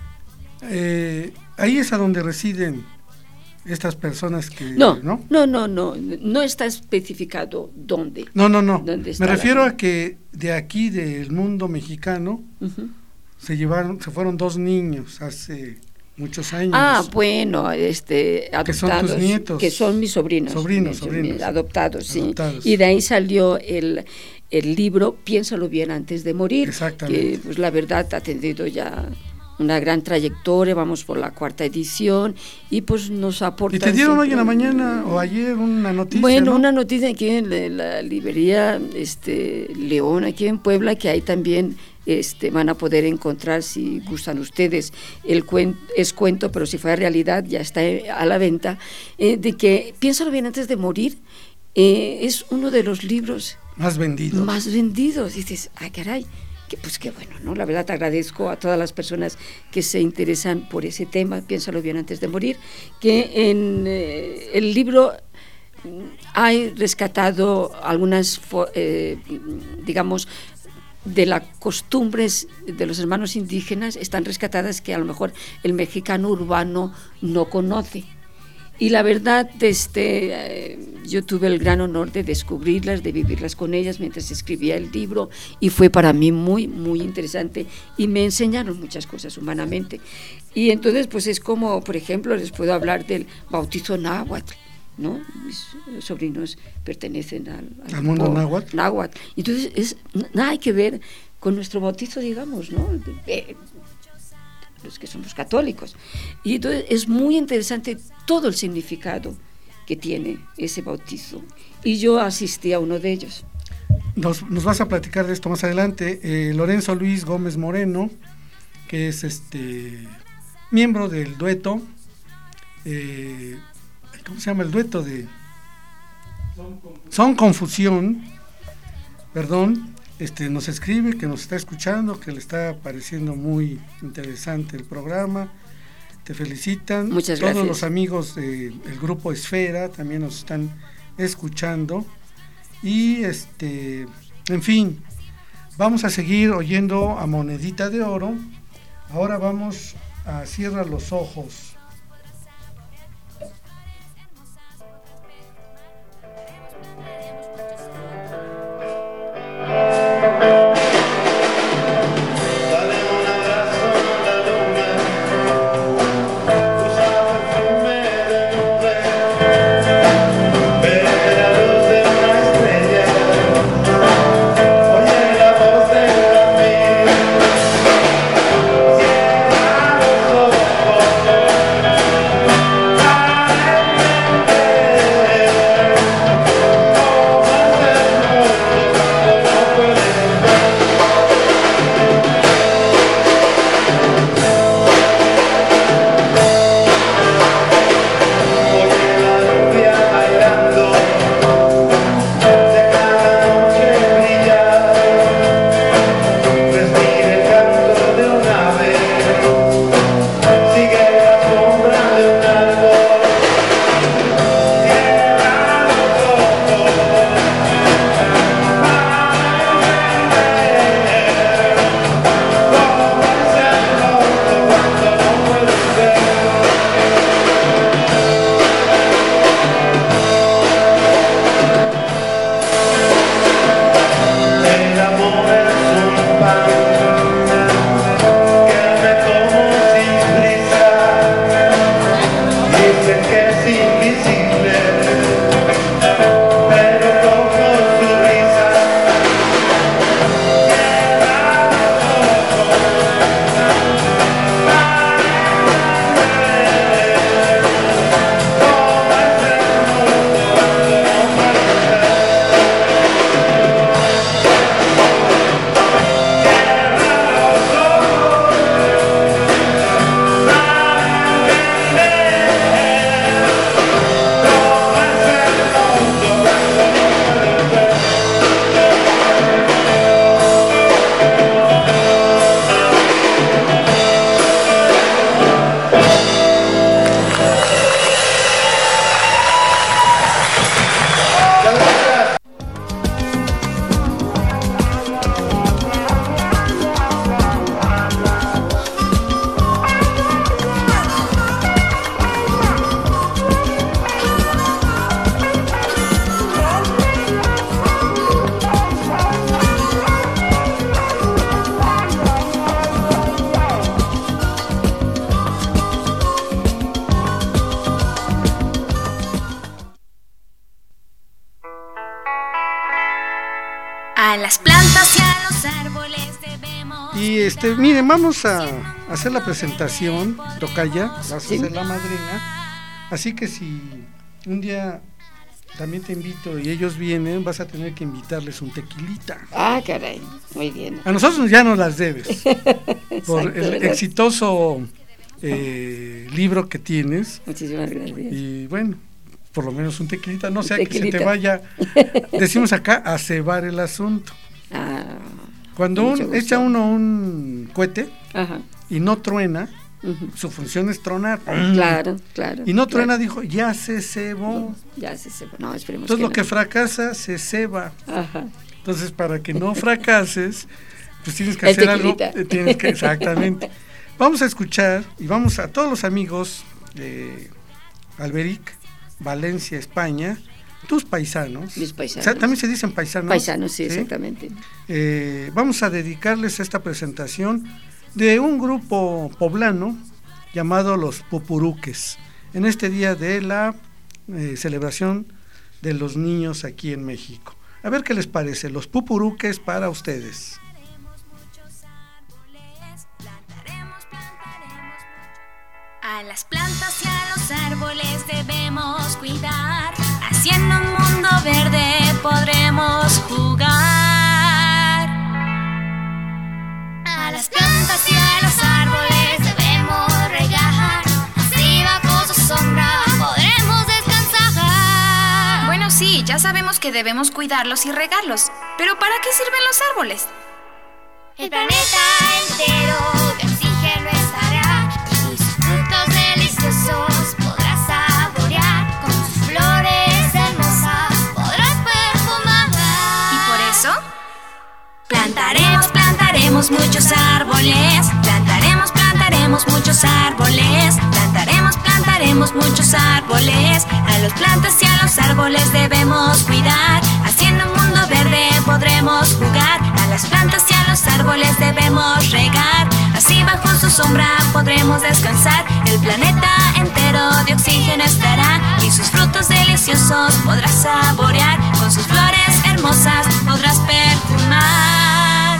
Eh, ahí es a donde residen estas personas que... No, no, no, no, no, no está especificado dónde. No, no, no. ¿Dónde me refiero a que de aquí, del mundo mexicano, uh-huh. se llevaron, se fueron dos niños hace... muchos años. Ah, bueno, este, adoptados, que son tus nietos, que son mis sobrinos, sobrinos, mis, sobrinos, adoptados, sí. adoptados. Y de ahí salió el, el libro Piénsalo bien antes de morir, exactamente. Que pues la verdad ha tenido ya una gran trayectoria, vamos por la cuarta edición y pues nos aporta. ¿Y te dieron hoy en la mañana o ayer una noticia? Bueno, ¿no? una noticia aquí en la, la librería este, León, aquí en Puebla, que hay también Este, van a poder encontrar, si gustan ustedes, el cuento, es cuento, pero si fuera realidad ya está a la venta, eh, de que Piénsalo bien antes de morir, eh, es uno de los libros más vendidos. Más vendidos. Y dices, ah, caray, que pues qué bueno, ¿no? La verdad te agradezco a todas las personas que se interesan por ese tema, Piénsalo bien antes de morir, que en eh, el libro hay rescatado algunas, eh, digamos, de las costumbres de los hermanos indígenas, están rescatadas que a lo mejor el mexicano urbano no conoce. Y la verdad, este, eh, yo tuve el gran honor de descubrirlas, de vivirlas con ellas mientras escribía el libro, y fue para mí muy, muy interesante, y me enseñaron muchas cosas humanamente. Y entonces, pues es como, por ejemplo, les puedo hablar del bautizo náhuatl, ¿no? Mis sobrinos pertenecen al, al, al mundo náhuatl. náhuatl. Entonces, es, nada hay que ver con nuestro bautizo, digamos, ¿no? Eh, los que somos católicos. Y entonces es muy interesante todo el significado que tiene ese bautizo. Y yo asistí a uno de ellos. Nos, nos vas a platicar de esto más adelante. Eh, Lorenzo Luis Gómez Moreno, que es este miembro del dueto, eh, ¿cómo se llama el dueto? De Son Confusión, perdón, este nos escribe que nos está escuchando, que le está pareciendo muy interesante el programa. Te felicitan. Muchas Todos gracias. los amigos del grupo Esfera también nos están escuchando. Y este, en fin, vamos a seguir oyendo a Monedita de Oro. Ahora vamos a Cierra los Ojos. A las plantas y a los árboles debemos. Y este, miren, vamos a hacer la presentación, Tocaya, vas a Sí. ser la madrina. Así que si un día también te invito y ellos vienen, vas a tener que invitarles un tequilita. Ah, caray, muy bien. A nosotros ya nos las debes. Por Exacto, el ¿verdad? exitoso eh, libro que tienes. Muchísimas gracias. Y bueno, por lo menos un tequilita, no sea que se Tequilita. te vaya, decimos acá, a cebar el asunto. Ah, Cuando mucho un, gusto. echa uno un cohete Ajá. y no truena, Ujú. su función es tronar. Claro, claro. Y no claro. truena, dijo, ya se cebó. Ya se se No, esperemos Entonces que lo no. que fracasa se ceba. Ajá. Entonces, para que no fracases, pues tienes que El hacer algo. tequilita. eh, Tienes que, exactamente. Vamos a escuchar y vamos a todos los amigos de Alberic, Valencia, España, tus paisanos. Mis paisanos. O sea, también se dicen paisanos. Paisanos, sí, exactamente. Eh, vamos a dedicarles esta presentación de un grupo poblano llamado Los Pupuruques, en este día de la eh, celebración de los niños aquí en México. A ver qué les parece, Los Pupuruques para ustedes. A las plantas y a los árboles debemos cuidar. Así en un mundo verde podremos jugar. A las plantas y a los árboles debemos regar. Así bajo su sombra podremos descansar. Bueno, sí, ya sabemos que debemos cuidarlos y regarlos. Pero ¿para qué sirven los árboles? El planeta entero de oxígeno estará. Y sus frutos deliciosos podrás saborear. Con sus flores hermosas podrás perfumar. Y por eso plantaremos, plantaremos muchos árboles. Plantaremos, plantaremos muchos árboles. Plantaremos, plantaremos muchos árboles. A las plantas y a los árboles debemos cuidar. Así en un mundo verde podremos jugar. A las plantas y a los árboles debemos regar. Así bajo su sombra podremos descansar. El planeta entero de oxígeno estará. Y sus frutos deliciosos podrás saborear. Con sus flores hermosas podrás perfumar.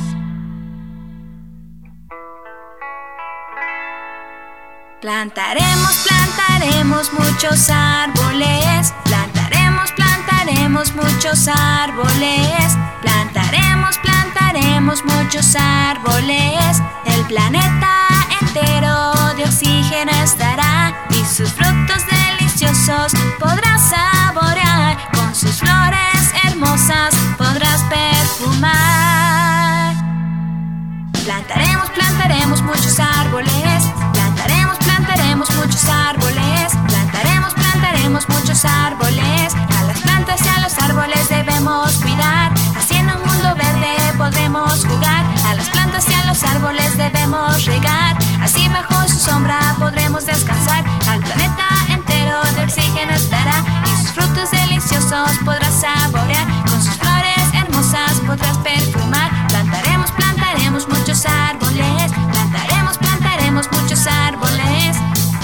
Plantaremos, plantaremos muchos árboles. Plantaremos, plantaremos muchos árboles. Plantaremos, plantaremos muchos árboles. El planeta entero de oxígeno estará. Y sus frutos deliciosos podrás saborear. Con sus flores hermosas podrás perfumar. Plantaremos, plantaremos muchos árboles. Plantaremos, plantaremos muchos árboles. Plantaremos, plantaremos muchos árboles. A las plantas y a los árboles debemos cuidar. Así en un mundo verde podremos jugar. A las plantas y a los árboles debemos regar. Así bajo su sombra podremos descansar. Al planeta entero de oxígeno estará. Y sus frutos deliciosos podrás saborear. Con sus flores hermosas podrás perfumar. Plantaremos, plantaremos muchos árboles. Plantaremos, plantaremos muchos árboles.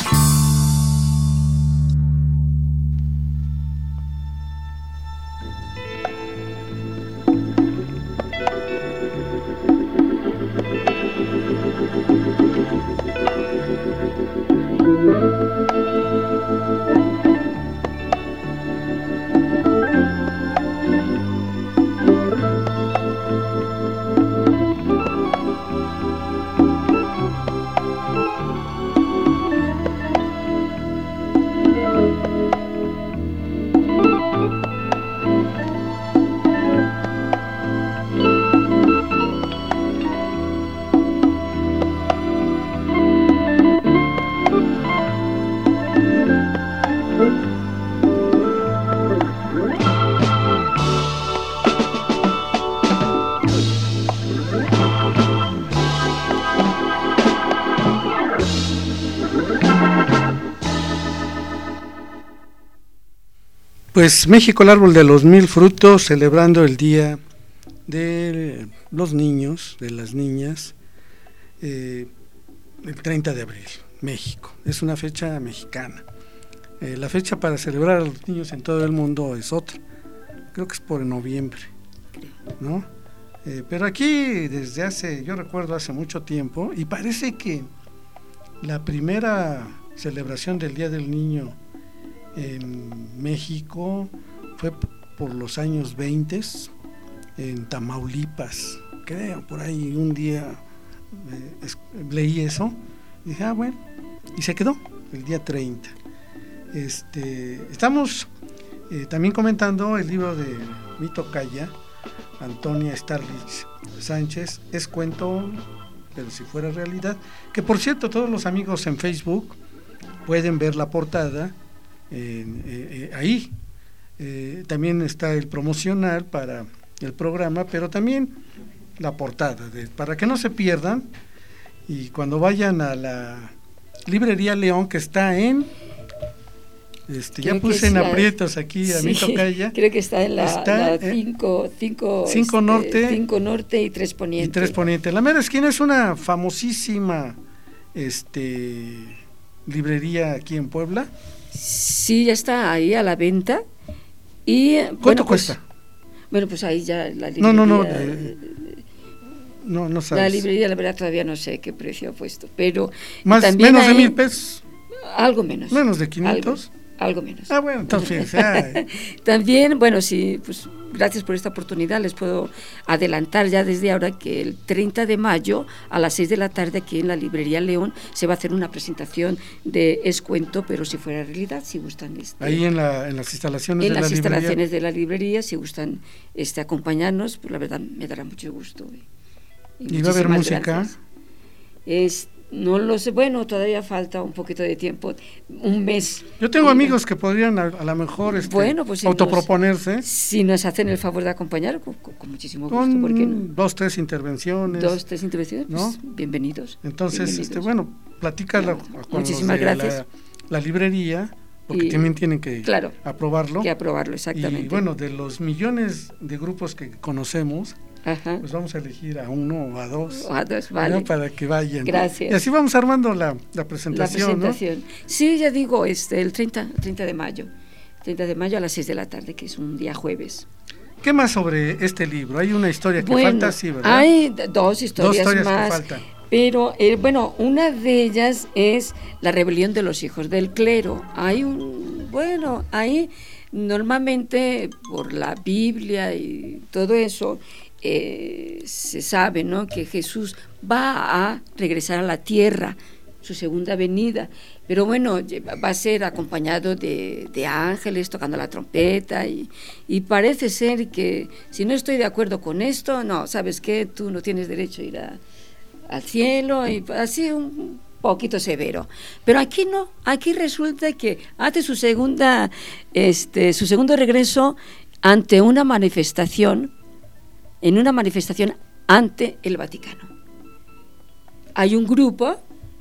Pues México, el árbol de los mil frutos, celebrando el día de los niños, de las niñas, eh, el treinta de abril, México. Es una fecha mexicana. Eh, la fecha para celebrar a los niños en todo el mundo es otra. Creo que es por noviembre. ¿no? Eh, pero aquí desde hace, yo recuerdo hace mucho tiempo, y parece que la primera celebración del Día del Niño en México fue por los años veinte en Tamaulipas, creo, por ahí un día eh, es, leí eso y dije, ah, bueno, y se quedó el día treinta. Este, estamos eh, también comentando el libro de mi tocaya, Antonia Starlich Sánchez, Es cuento, pero si fuera realidad, que por cierto todos los amigos en Facebook pueden ver la portada eh, eh, ahí. Eh, también está el promocional para el programa, pero también la portada, de, para que no se pierdan, y cuando vayan a la librería León, que está en este, ya puse en la, aprietos aquí a sí, mi tocaya, creo que está en la cinco este, norte, norte y tres poniente y tres poniente. La mera esquina es una famosísima este librería aquí en Puebla. Sí, ya está ahí a la venta. Y ¿cuánto bueno, cuesta? Pues, bueno, pues ahí ya la librería. No, no, no. Eh, no, no sabes. La librería, la verdad, todavía no sé qué precio ha puesto, pero más también menos hay, de mil pesos. Algo menos. Menos de quinientos. Algo, algo menos. Ah, bueno, entonces. ah. También, bueno, sí, pues gracias por esta oportunidad. Les puedo adelantar ya desde ahora que el treinta de mayo a las seis de la tarde aquí en la librería León se va a hacer una presentación de Es cuento, pero si fuera realidad, si gustan. Este, Ahí en, la, en las instalaciones en de la las librería. instalaciones de la librería, si gustan este, acompañarnos, pues la verdad me dará mucho gusto. ¿Y, y va a haber música? Es, no lo sé, bueno, todavía falta un poquito de tiempo, un mes. Yo tengo amigos que podrían a, a lo mejor este, bueno, pues si autoproponerse. Nos, si nos hacen el favor de acompañar, con, con, con muchísimo gusto. Con ¿por qué no? Dos, tres intervenciones. Dos, tres intervenciones, ¿no? Pues, bienvenidos. Entonces, bienvenidos. Este, bueno, platícala no, con muchísimas los de gracias. La, la librería, porque y, también tienen que claro, aprobarlo. Que aprobarlo, exactamente. Y bueno, de los millones de grupos que conocemos, ajá, pues vamos a elegir a uno o a dos, o a dos vale. ¿no? Para que vayan. Gracias. Y así vamos armando la, la presentación. La presentación. ¿No? Sí, ya digo, este, el treinta de mayo. treinta de mayo a las seis de la tarde, que es un día jueves. ¿Qué más sobre este libro? Hay una historia que bueno, falta, sí, ¿verdad? Hay dos historias, dos historias más. Que faltan. Pero, eh, bueno, una de ellas es la rebelión de los hijos del clero. Hay un, bueno, ahí normalmente por la Biblia y todo eso, eh, se sabe, ¿no?, que Jesús va a regresar a la tierra, su segunda venida, pero bueno, va a ser acompañado de, de ángeles tocando la trompeta y, y parece ser que si no estoy de acuerdo con esto, no, ¿sabes qué? Tú no tienes derecho a ir a al cielo, y así un poquito severo. Pero aquí no, aquí resulta que hace su segunda, este, su segundo regreso ante una manifestación, en una manifestación ante el Vaticano. Hay un grupo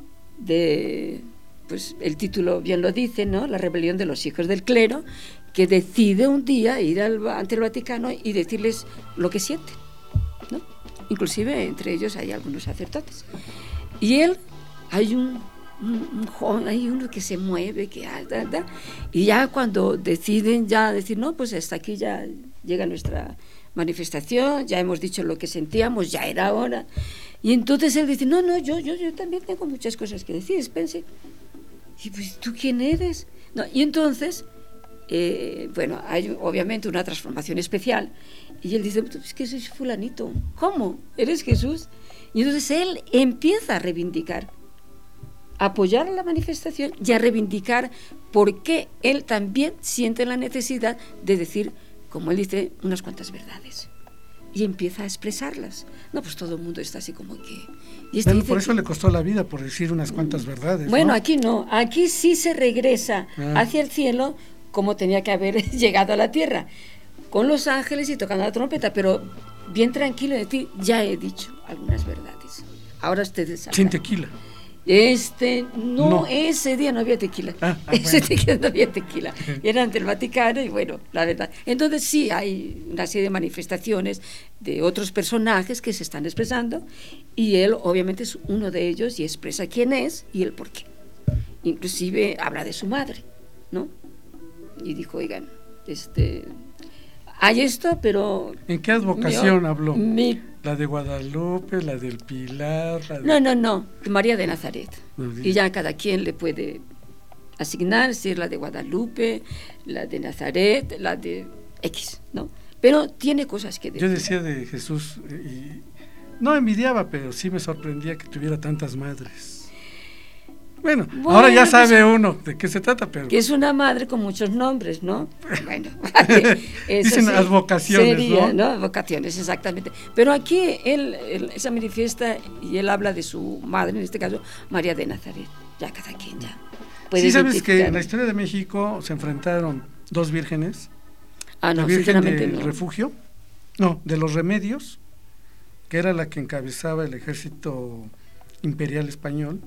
de, pues el título bien lo dice, ¿no?, la rebelión de los hijos del clero, que decide un día ir al, ante el Vaticano y decirles lo que sienten, ¿no? Inclusive entre ellos hay algunos sacerdotes. Y él, hay un, un, un joven, hay uno que se mueve, que ah, da, da, y ya cuando deciden ya decir, no, pues hasta aquí ya llega nuestra manifestación, ya hemos dicho lo que sentíamos, ya era hora. Y entonces él dice, no, no, yo, yo, yo también tengo muchas cosas que decir, espérense. Y pues, ¿tú quién eres? No, y entonces, eh, bueno, hay obviamente una transformación especial. Y él dice, es que soy fulanito. ¿Cómo? ¿Eres Jesús? Y entonces él empieza a reivindicar, a apoyar la manifestación y a reivindicar por qué él también siente la necesidad de decir, como él dice, unas cuantas verdades. Y empieza a expresarlas. No, pues todo el mundo está así como que... Y este bueno, dice, por eso le costó la vida, por decir unas cuantas verdades. Bueno, ¿no? aquí no, aquí sí se regresa ah. hacia el cielo como tenía que haber llegado a la tierra, con los ángeles y tocando la trompeta, pero bien tranquilo de ti, ya he dicho algunas verdades. Ahora ustedes saben. Sin tequila. Este, no, no, ese día no había tequila. Ah, ah, ese bueno. día no había tequila. Era ante el Vaticano y bueno, la verdad. Entonces sí, hay una serie de manifestaciones de otros personajes que se están expresando y él obviamente es uno de ellos y expresa quién es y el por qué. Inclusive habla de su madre, ¿no? Y dijo, oigan, este... hay esto, pero... ¿En qué advocación yo, habló? Mi, ¿La de Guadalupe, la del Pilar? La de... No, no, no, de María de Nazaret. No, y ya cada quien le puede asignar, si es la de Guadalupe, la de Nazaret, la de X, ¿no? Pero tiene cosas que decir. Yo decía de Jesús, y no envidiaba, pero sí me sorprendía que tuviera tantas madres. Bueno, bueno, ahora ya sabe pues, uno de qué se trata, pero... Que es una madre con muchos nombres, ¿no? Bueno, dicen sí, advocaciones, sería, ¿no? ¿no? Advocaciones, exactamente. Pero aquí él, él se manifiesta y él habla de su madre, en este caso, María de Nazaret. Ya cada quien ya puede sí, sabes que en la historia de México se enfrentaron dos vírgenes. Ah, no, la Virgen del no. Refugio, no, de los Remedios, que era la que encabezaba el ejército imperial español,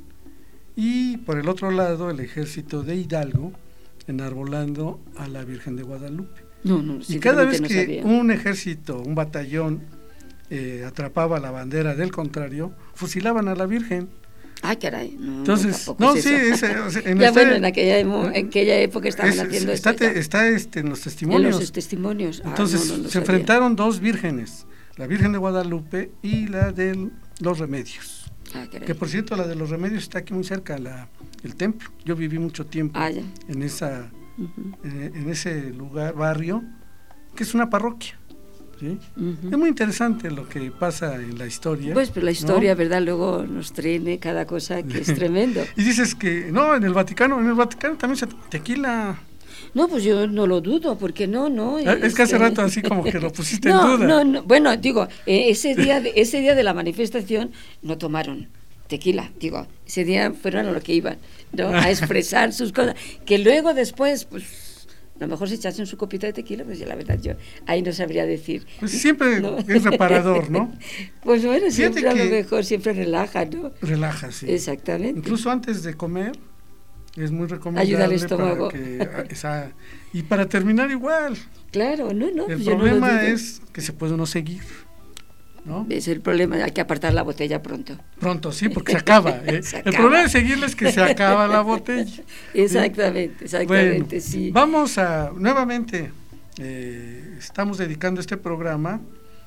y por el otro lado el ejército de Hidalgo enarbolando a la Virgen de Guadalupe. No, no, y cada vez no que sabía. un ejército, un batallón eh, atrapaba la bandera del contrario, fusilaban a la Virgen. Ay, caray. No, Entonces, no, es sí, es, o sea, en ya esta, bueno, en aquella, en aquella época estaban es, haciendo está, esto. Te, está este, en los testimonios. En los testimonios. Entonces, ah, no, no, no se sabía. enfrentaron dos vírgenes, la Virgen de Guadalupe y la de los Remedios. Ah, que por cierto, la de los Remedios está aquí muy cerca, la, el templo. Yo viví mucho tiempo ah, en esa uh-huh. en, en ese lugar, barrio, que es una parroquia. ¿Sí? Uh-huh. Es muy interesante lo que pasa en la historia. Pues, pero la historia, ¿no? ¿verdad? Luego nos trae cada cosa que es tremendo. Y dices que, no, en el Vaticano, en el Vaticano también se toma tequila. No, pues yo no lo dudo, porque no, no. Es, es que hace rato así como que lo pusiste no, en duda. No, no, bueno, digo, eh, ese día de, ese día de la manifestación no tomaron tequila, digo, ese día fueron a lo que iban, ¿no? A expresar sus cosas, que luego después, pues, a lo mejor se echasen su copita de tequila, pues ya la verdad yo ahí no sabría decir. Pues siempre ¿no? es reparador, ¿no? Pues bueno, Fíjate siempre a lo que mejor, siempre relaja, ¿no? Relaja, sí. Exactamente. Incluso antes de comer, es muy recomendable. Ayuda al estómago. Para que, esa, y para terminar igual. Claro, no, no. El yo problema no es que se puede uno seguir, ¿no? Es el problema, hay que apartar la botella pronto. Pronto, sí, porque se acaba. ¿eh? se el acaba. problema de seguirle es que se acaba la botella. Exactamente, exactamente, bueno, sí. Vamos a, nuevamente, eh, estamos dedicando este programa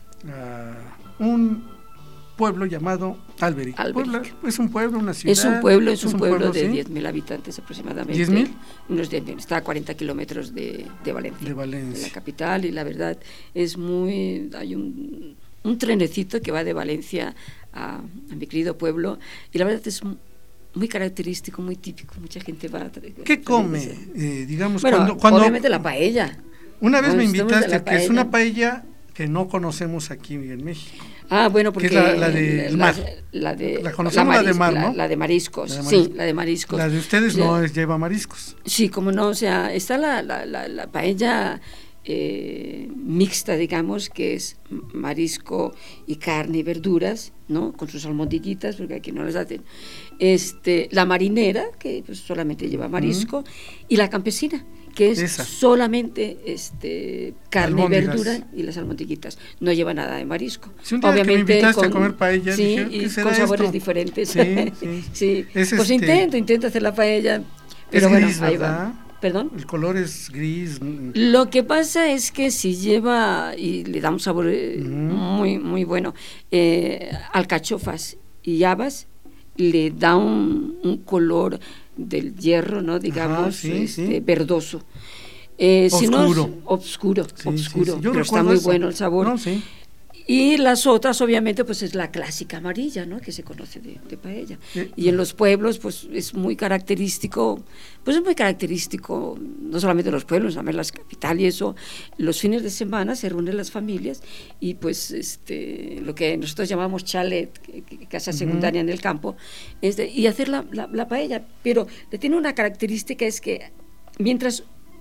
a un pueblo llamado Alberic. Alberic. Puebla, es un pueblo, una ciudad. Es un pueblo, es, es un, un pueblo, pueblo de ¿sí? diez mil habitantes aproximadamente. ¿diez mil? Unos diez mil, está a cuarenta kilómetros de, de Valencia. De Valencia. De la capital, y la verdad es muy... Hay un, un trenecito que va de Valencia a, a mi querido pueblo, y la verdad es muy característico, muy típico. Mucha gente va a... ¿Qué come? Eh, digamos, bueno, cuando, cuando... obviamente la paella. Una vez no, me invitaste, que es una paella que no conocemos aquí en México. Ah, bueno, porque la, la de la, mar. La de la conocemos la, la de mar, ¿no? La, la de mariscos, la de mariscos. Sí, la de mariscos. La de ustedes sí. no es, lleva mariscos. Sí, como no, o sea, está la, la, la, la paella eh, mixta, digamos, que es marisco y carne y verduras, ¿no? Con sus almondiguitas, porque aquí no las hacen. Este, la marinera, que pues, solamente lleva marisco, mm. y la campesina, que es Esa. solamente este carne y verdura y las almondiguitas, no lleva nada de marisco. Si un día obviamente que me invitaste con, a comer paella, sí, dije, y ¿qué será con sabores esto? diferentes. Sí, sí. sí. Es pues este, intento, intento hacer la paella, pero es bueno, gris, ahí ¿verdad? va. ¿Perdón? El color es gris. Lo que pasa es que si lleva, y le da un sabor eh, mm. muy, muy bueno, eh, alcachofas y habas, le da un, un color del hierro, ¿no? Digamos, Ajá, sí, este, sí. verdoso. Eh, oscuro. Si no, obscuro, sí, obscuro, sí, sí. pero está muy eso. bueno el sabor. No, sí. Y las otras, obviamente, pues es la clásica amarilla, ¿no? Que se conoce de, de paella. Sí. Y en los pueblos, pues es muy característico, pues es muy característico, no solamente los pueblos, también las capitales y eso. Los fines de semana se reúnen las familias y pues este lo que nosotros llamamos chalet, casa secundaria uh-huh. en el campo, es de, y hacer la, la, la paella. Pero le tiene una característica, es que mientras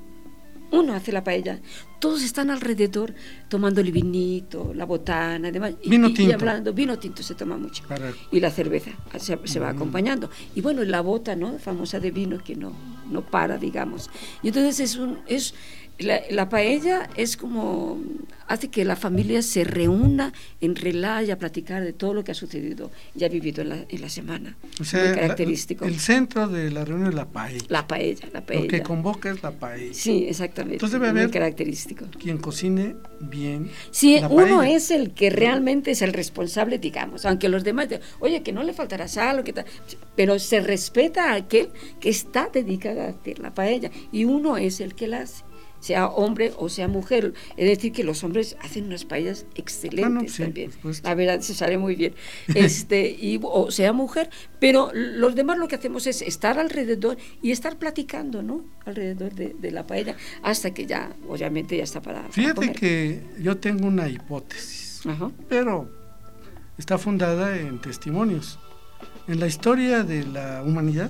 uno hace la paella, todos están alrededor tomando el vinito, la botana, demás, y, vino tinto. y hablando, vino tinto se toma mucho, Para... y la cerveza se, se va mm. acompañando, y bueno, la bota, ¿no? Famosa de vino que no, no para, digamos, y entonces es un, es, La, la paella es como, hace que la familia se reúna en relax a platicar de todo lo que ha sucedido y ha vivido en la, en la semana. O sea, muy característico. La, el centro de la reunión es la paella. La paella, la paella. Lo que convoca es la paella. Sí, exactamente. Entonces debe haber muy característico. Quien cocine bien. Sí, la uno paella. es el que realmente es el responsable, digamos, aunque los demás, oye, que no le faltará sal, o que tal, pero se respeta a aquel que está dedicado a hacer la paella y uno es el que la hace, sea hombre o sea mujer. Es decir, que los hombres hacen unas paellas excelentes ah, no, sí, también. La verdad, se sale muy bien. Este, y, o sea mujer, pero los demás lo que hacemos es estar alrededor y estar platicando, ¿no? Alrededor de, de la paella, hasta que ya, obviamente, ya está para, para Fíjate comer. Que yo tengo una hipótesis, Ajá. pero está fundada en testimonios. En la historia de la humanidad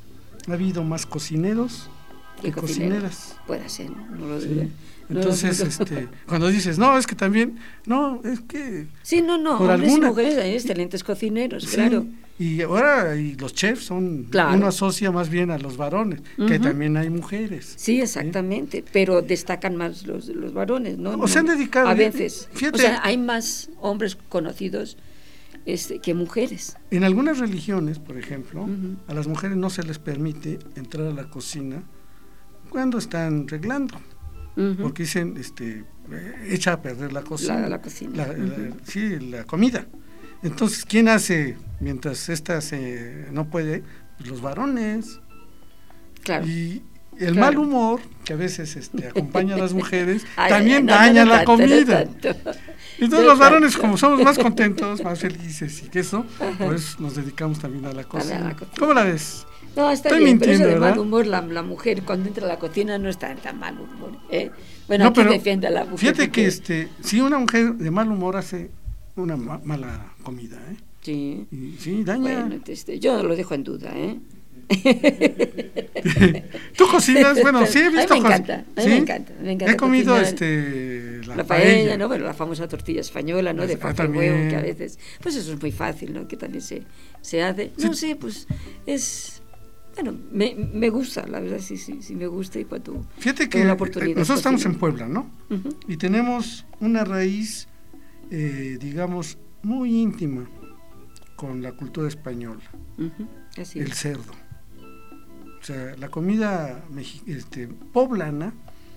ha habido más cocineros que cocineras. Puede ser, no lo sí. digo. Entonces, no, no, no. este, cuando dices, no, es que también, no, es que... Sí, no, no, por hombres alguna... y mujeres hay excelentes cocineros, sí, claro. Y ahora y los chefs son, claro. uno asocia más bien a los varones, uh-huh. que también hay mujeres. Sí, exactamente, ¿sí? Pero destacan más los, los varones, ¿no? O se han dedicado... A veces, fíjate, o sea, hay más hombres conocidos este, que mujeres. En algunas religiones, por ejemplo, uh-huh. a las mujeres no se les permite entrar a la cocina cuando están reglando, uh-huh. porque dicen, este, echa a perder la cocina, la, la cocina, la, uh-huh. la, sí, la comida. Entonces, ¿quién hace mientras esta se no puede? Pues los varones. Claro. Y el claro. mal humor que a veces este, acompaña a las mujeres ay, también no, daña no, no, la tanto, comida. No, tanto. Entonces no, los varones, tanto. Como somos más contentos, más felices y que eso, pues nos dedicamos también a la cocina. A la cocina. ¿Cómo la ves? No, está Estoy bien, mintiendo, pero eso de ¿verdad? mal humor, la, la mujer cuando entra a la cocina no está en tan mal humor. ¿eh? Bueno, no, aquí pero defiende a la mujer. Fíjate porque... que este, si una mujer de mal humor hace una ma- mala comida, ¿eh? Sí. Y, sí, daña. Bueno, este, yo lo dejo en duda, ¿eh? ¿Tú cocinas? Bueno, sí he visto. A mí me encanta, a mí ¿sí? me encanta, me encanta. He comido cocinar. este la, la paella, paella, ¿no? Bueno, la famosa tortilla española, ¿no? Ah, De papa y huevo, que a veces, pues eso es muy fácil, ¿no? Que también se, se hace. No sí. sé, pues es, bueno, me, me gusta, la verdad, sí, sí, sí me gusta y cuando Fíjate que la oportunidad nosotros estamos cocina. en Puebla, ¿no? Uh-huh. Y tenemos una raíz, eh, digamos, muy íntima con la cultura española. Uh-huh. Así el es. cerdo. O sea, la comida mexi- este, poblana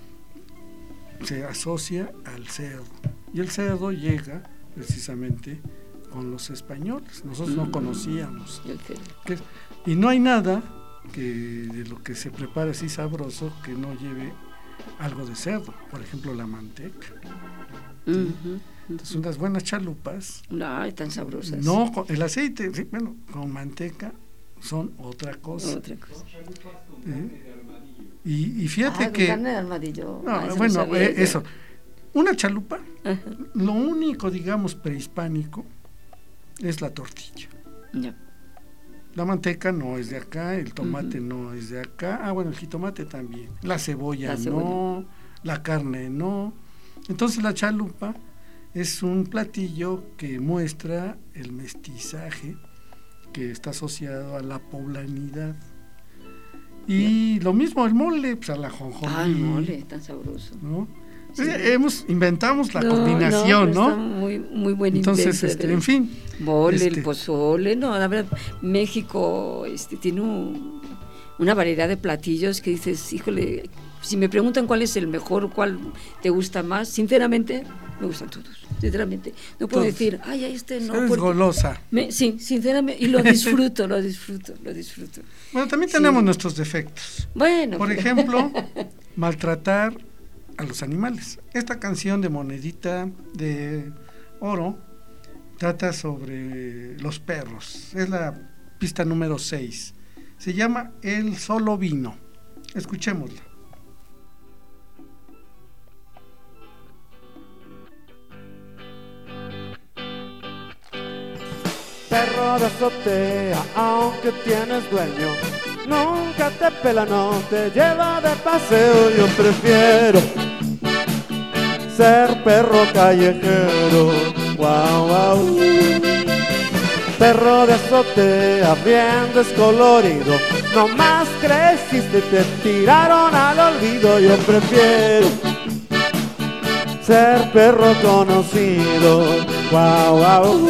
se asocia al cerdo. Y el cerdo llega precisamente con los españoles. Nosotros mm. no conocíamos. El cerdo. Que, y no hay nada que de lo que se prepara así sabroso que no lleve algo de cerdo. Por ejemplo, la manteca. ¿Sí? Uh-huh. Entonces, unas buenas chalupas. No, tan sabrosas. No, con el aceite, sí, bueno, con manteca son otra cosa. Otra cosa. ¿Eh? Y, y fíjate ah, que... carne de armadillo. No, ah, eso bueno, no eh, eso. Una chalupa, Ajá. lo único, digamos, prehispánico es la tortilla. Ya. La manteca no es de acá, el tomate uh-huh. no es de acá. Ah, bueno, el jitomate también. La cebolla, la cebolla no, la carne no. Entonces la chalupa es un platillo que muestra el mestizaje que está asociado a la poblanidad. Y yeah. lo mismo el mole, pues a la jonjolí. Ah, el mole, tan sabroso. ¿No? Sí. Hemos, inventamos la no, combinación, ¿no? ¿no? Muy, muy buen Entonces, invento, este, en fin. Mole, este, el pozole, no, la verdad, México este, tiene un, una variedad de platillos que dices, híjole, si me preguntan cuál es el mejor, cuál te gusta más, sinceramente, me gustan todos, sinceramente. No puedo todos. decir, ay, este no. Eres golosa. Me, sí, sinceramente, y lo disfruto, lo disfruto, lo disfruto. Bueno, también sí. tenemos nuestros defectos. Bueno. Por ejemplo, maltratar a los animales. Esta canción de Monedita de Oro trata sobre los perros. Es la pista número seis. Se llama El Solo Vino. Escuchémosla. Perro de azotea, aunque tienes dueño, nunca te pela, no te lleva de paseo. Yo prefiero ser perro callejero. Wow, wow. perro de azotea bien descolorido, no más creciste y te tiraron al olvido. Yo prefiero ser perro conocido, wow, wow.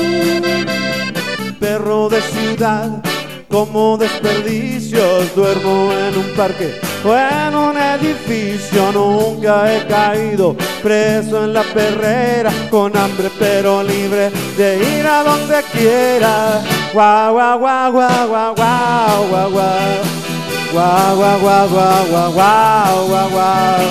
Perro de ciudad, como desperdicios, duermo en un parque o en un edificio. Nunca he caído preso en la perrera, con hambre pero libre de ir a donde quiera. Guau, guau, guau, guau, guau, guau, guau, guau. Guau, guau, guau, guau, guau, guau, guau, guau.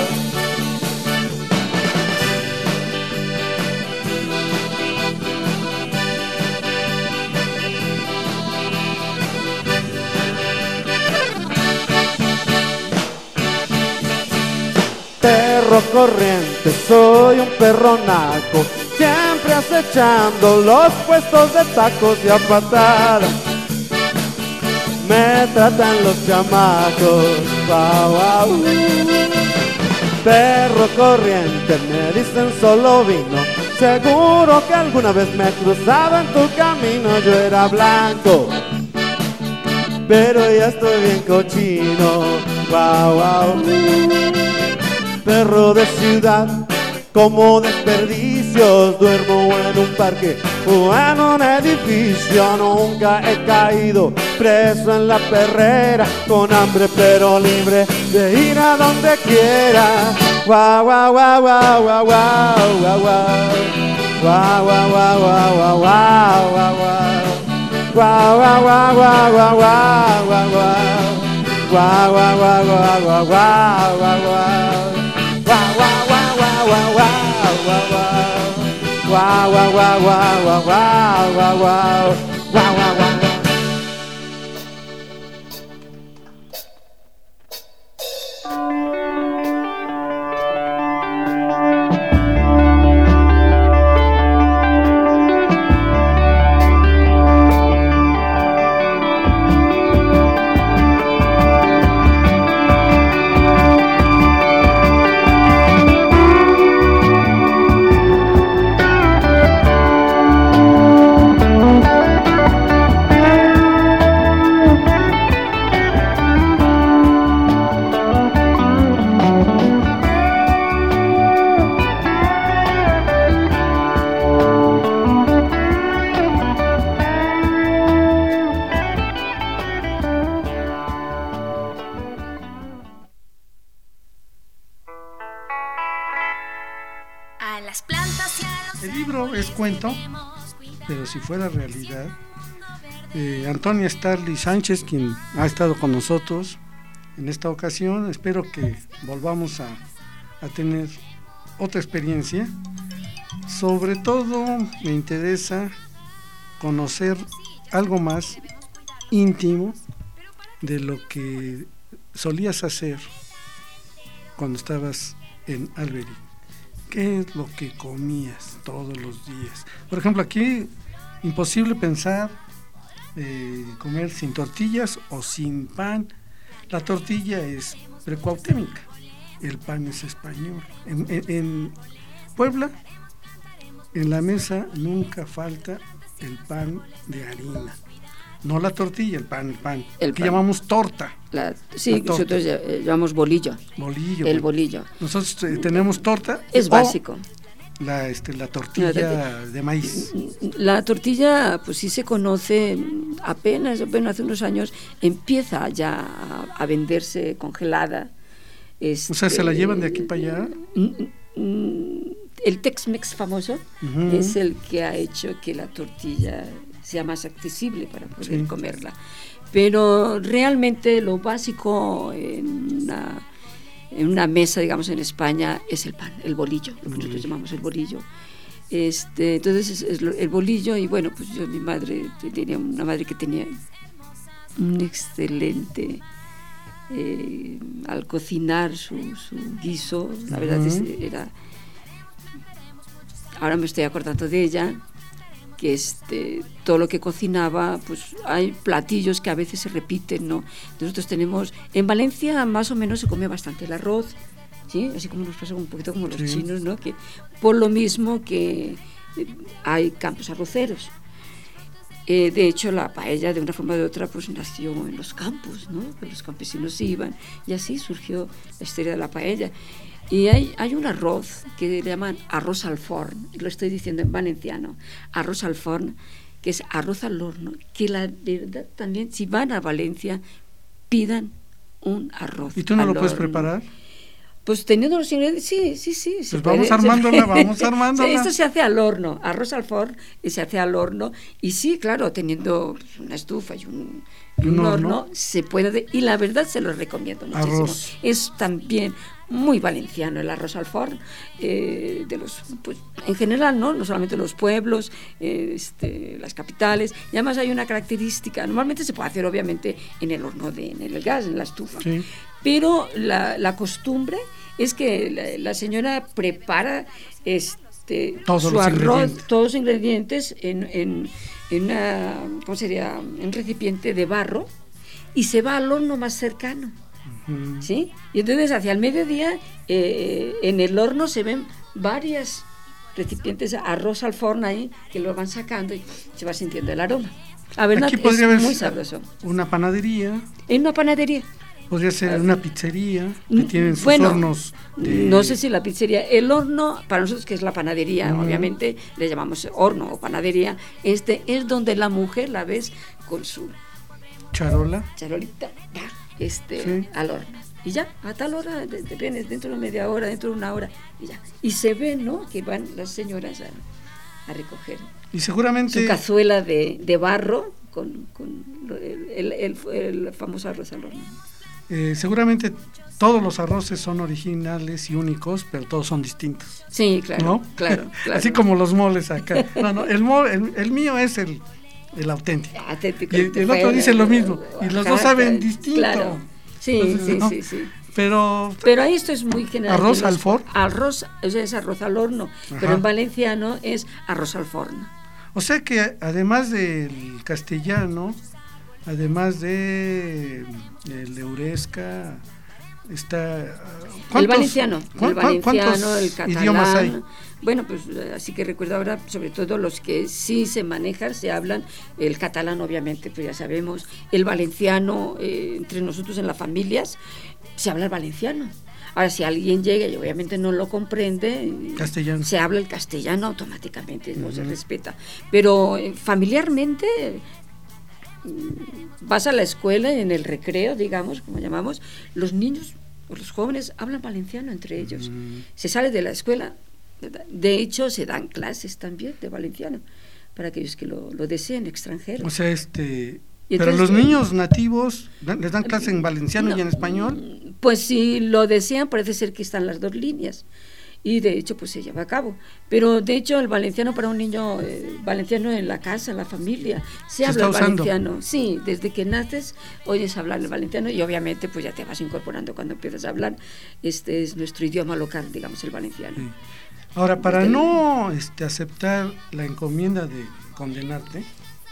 Perro corriente, soy un perro naco, siempre acechando los puestos de tacos y a patada me tratan los chamacos. Wow, wow. Perro corriente, me dicen solo vino, seguro que alguna vez me he cruzado en tu camino. Yo era blanco, pero ya estoy bien cochino. Wow, wow. Perro de ciudad, como desperdicios, duermo en un parque o en un edificio. Nunca he caído preso en la perrera, con hambre pero libre de ir a donde quiera. Guau, guau, guau, guau, guau, guau, guau, guau. Guau, guau, guau, guau, guau, guau, guau, guau. Guau, guau, guau, guau, guau, guau, guau, guau. Guau, guau, guau, guau, guau, guau, guau, guau. Guau, guau, guau, guau, guau, guau, guau. Guau, guau, guau, guau, guau, guau, guau, guau. Guau, guau, guau. Cuento, pero si fuera realidad. eh, Antonia Starly Sánchez, quien ha estado con nosotros en esta ocasión, espero que volvamos a, a tener otra experiencia. Sobre todo me interesa conocer algo más íntimo de lo que solías hacer cuando estabas en Alberic. ¿Qué es lo que comías todos los días? Por ejemplo, aquí imposible pensar eh, comer sin tortillas o sin pan. La tortilla es precuautémica, el pan es español. En, en, en Puebla, en la mesa nunca falta el pan de harina. No la tortilla, el pan, el pan. El que pan. Llamamos torta. La, sí, la torta. Nosotros llamamos bolillo. Bolillo. El bolillo. Nosotros eh, tenemos torta. Es básico. La, este, la tortilla la, de maíz. La tortilla, pues sí se conoce apenas, apenas hace unos años, empieza ya a, a venderse congelada. Este, o sea, ¿se la llevan de aquí para allá? El Tex-Mex famoso uh-huh. es el que ha hecho que la tortilla sea más accesible para poder sí. comerla, pero realmente lo básico en una, en una mesa, digamos, en España es el pan, el bolillo, lo que nosotros mm. llamamos el bolillo. Este, entonces es, es el bolillo. Y bueno, pues yo, mi madre tenía una madre que tenía un excelente eh, al cocinar su, su guiso, la verdad uh-huh. es, era, ahora me estoy acordando de ella, que este, todo lo que cocinaba, pues hay platillos que a veces se repiten, ¿no? Nosotros tenemos, en Valencia más o menos se come bastante el arroz, ¿sí? Así como nos pasa un poquito como los sí. chinos, ¿no? Que por lo mismo que hay campos arroceros. Eh, de hecho, la paella, de una forma o de otra, pues nació en los campos, ¿no? Que los campesinos iban, y así surgió la historia de la paella. Y hay, hay un arroz que le llaman arroz al forn, lo estoy diciendo en valenciano, arroz al forn, que es arroz al horno, que la verdad también, si van a Valencia, pidan un arroz. ¿Y tú no al lo puedes horno. preparar? Pues teniendo los ingredientes, sí, sí, sí. Pues vamos puede, armándola, vamos armándola. Sí, esto se hace al horno, arroz al forn, y se hace al horno, y sí, claro, teniendo pues, una estufa y un, y un, un horno, horno, se puede, y la verdad se lo recomiendo muchísimo. Arroz. Es también muy valenciano el arroz al forn, eh, de los, pues, en general, ¿no? No solamente los pueblos, eh, este, las capitales, y además hay una característica, normalmente se puede hacer obviamente en el horno, de, en el gas, en la estufa, sí. Pero la, la costumbre es que la, la señora prepara este, todos su los arroz, todos los ingredientes en, en, en una, ¿cómo sería? Un recipiente de barro, y se va al horno más cercano. Uh-huh. ¿Sí? Y entonces hacia el mediodía eh, en el horno se ven varias recipientes de arroz al forno ahí que lo van sacando y se va sintiendo el aroma. La verdad, aquí podría es muy haber sabroso. Una panadería. En una panadería. Podría ser una pizzería que tienen sus bueno, hornos. De... No sé si la pizzería, el horno, para nosotros que es la panadería, uh-huh. Obviamente le llamamos horno o panadería, este es donde la mujer la ves con su charola, charolita, este, sí. Al horno. Y ya, a tal hora, depende, dentro de media hora, dentro de una hora, y ya. Y se ve, ¿no?, que van las señoras a, a recoger. Y seguramente... Su cazuela de, de barro con, con el, el, el, el famoso arroz al horno. Eh, seguramente todos los arroces son originales y únicos, pero todos son distintos. Sí, claro, ¿no? claro, claro. Así como los moles acá. No, no, el, mole, el, el mío es el, el auténtico. auténtico. Y el, el otro dice lo mismo. Y los dos saben distinto. Claro. Sí, Entonces, sí, ¿no? sí, sí. Pero, pero ahí esto es muy general. ¿Arroz al forn? Arroz, o sea, es arroz al horno. Ajá. Pero en valenciano es arroz al forn. O sea que además del castellano, además de el Euresca, está... El valenciano, el valenciano, el catalán. ¿Idiomas hay? Bueno, pues así que recuerdo ahora, sobre todo los que sí se manejan, se hablan, el catalán obviamente, pues ya sabemos, el valenciano, eh, entre nosotros en las familias, se habla el valenciano. Ahora, si alguien llega y obviamente no lo comprende, castellano. Se habla el castellano automáticamente, no uh-huh. se respeta. Pero eh, familiarmente... vas a la escuela y en el recreo, digamos, como llamamos, los niños o los jóvenes hablan valenciano entre ellos. Mm. Se sale de la escuela, de hecho se dan clases también de valenciano para aquellos que lo, lo deseen, extranjeros. O sea, este... Entonces, pero los niños nativos, ¿les dan clases en valenciano no, y en español? Pues si lo desean, parece ser que están las dos líneas. Y de hecho pues se lleva a cabo, pero de hecho el valenciano para un niño eh, valenciano en la casa, en la familia, se, se habla el valenciano, sí, desde que naces oyes hablar el valenciano y obviamente pues ya te vas incorporando cuando empiezas a hablar, este es nuestro idioma local, digamos, el valenciano. Sí. Ahora, para este, no este, aceptar la encomienda de condenarte,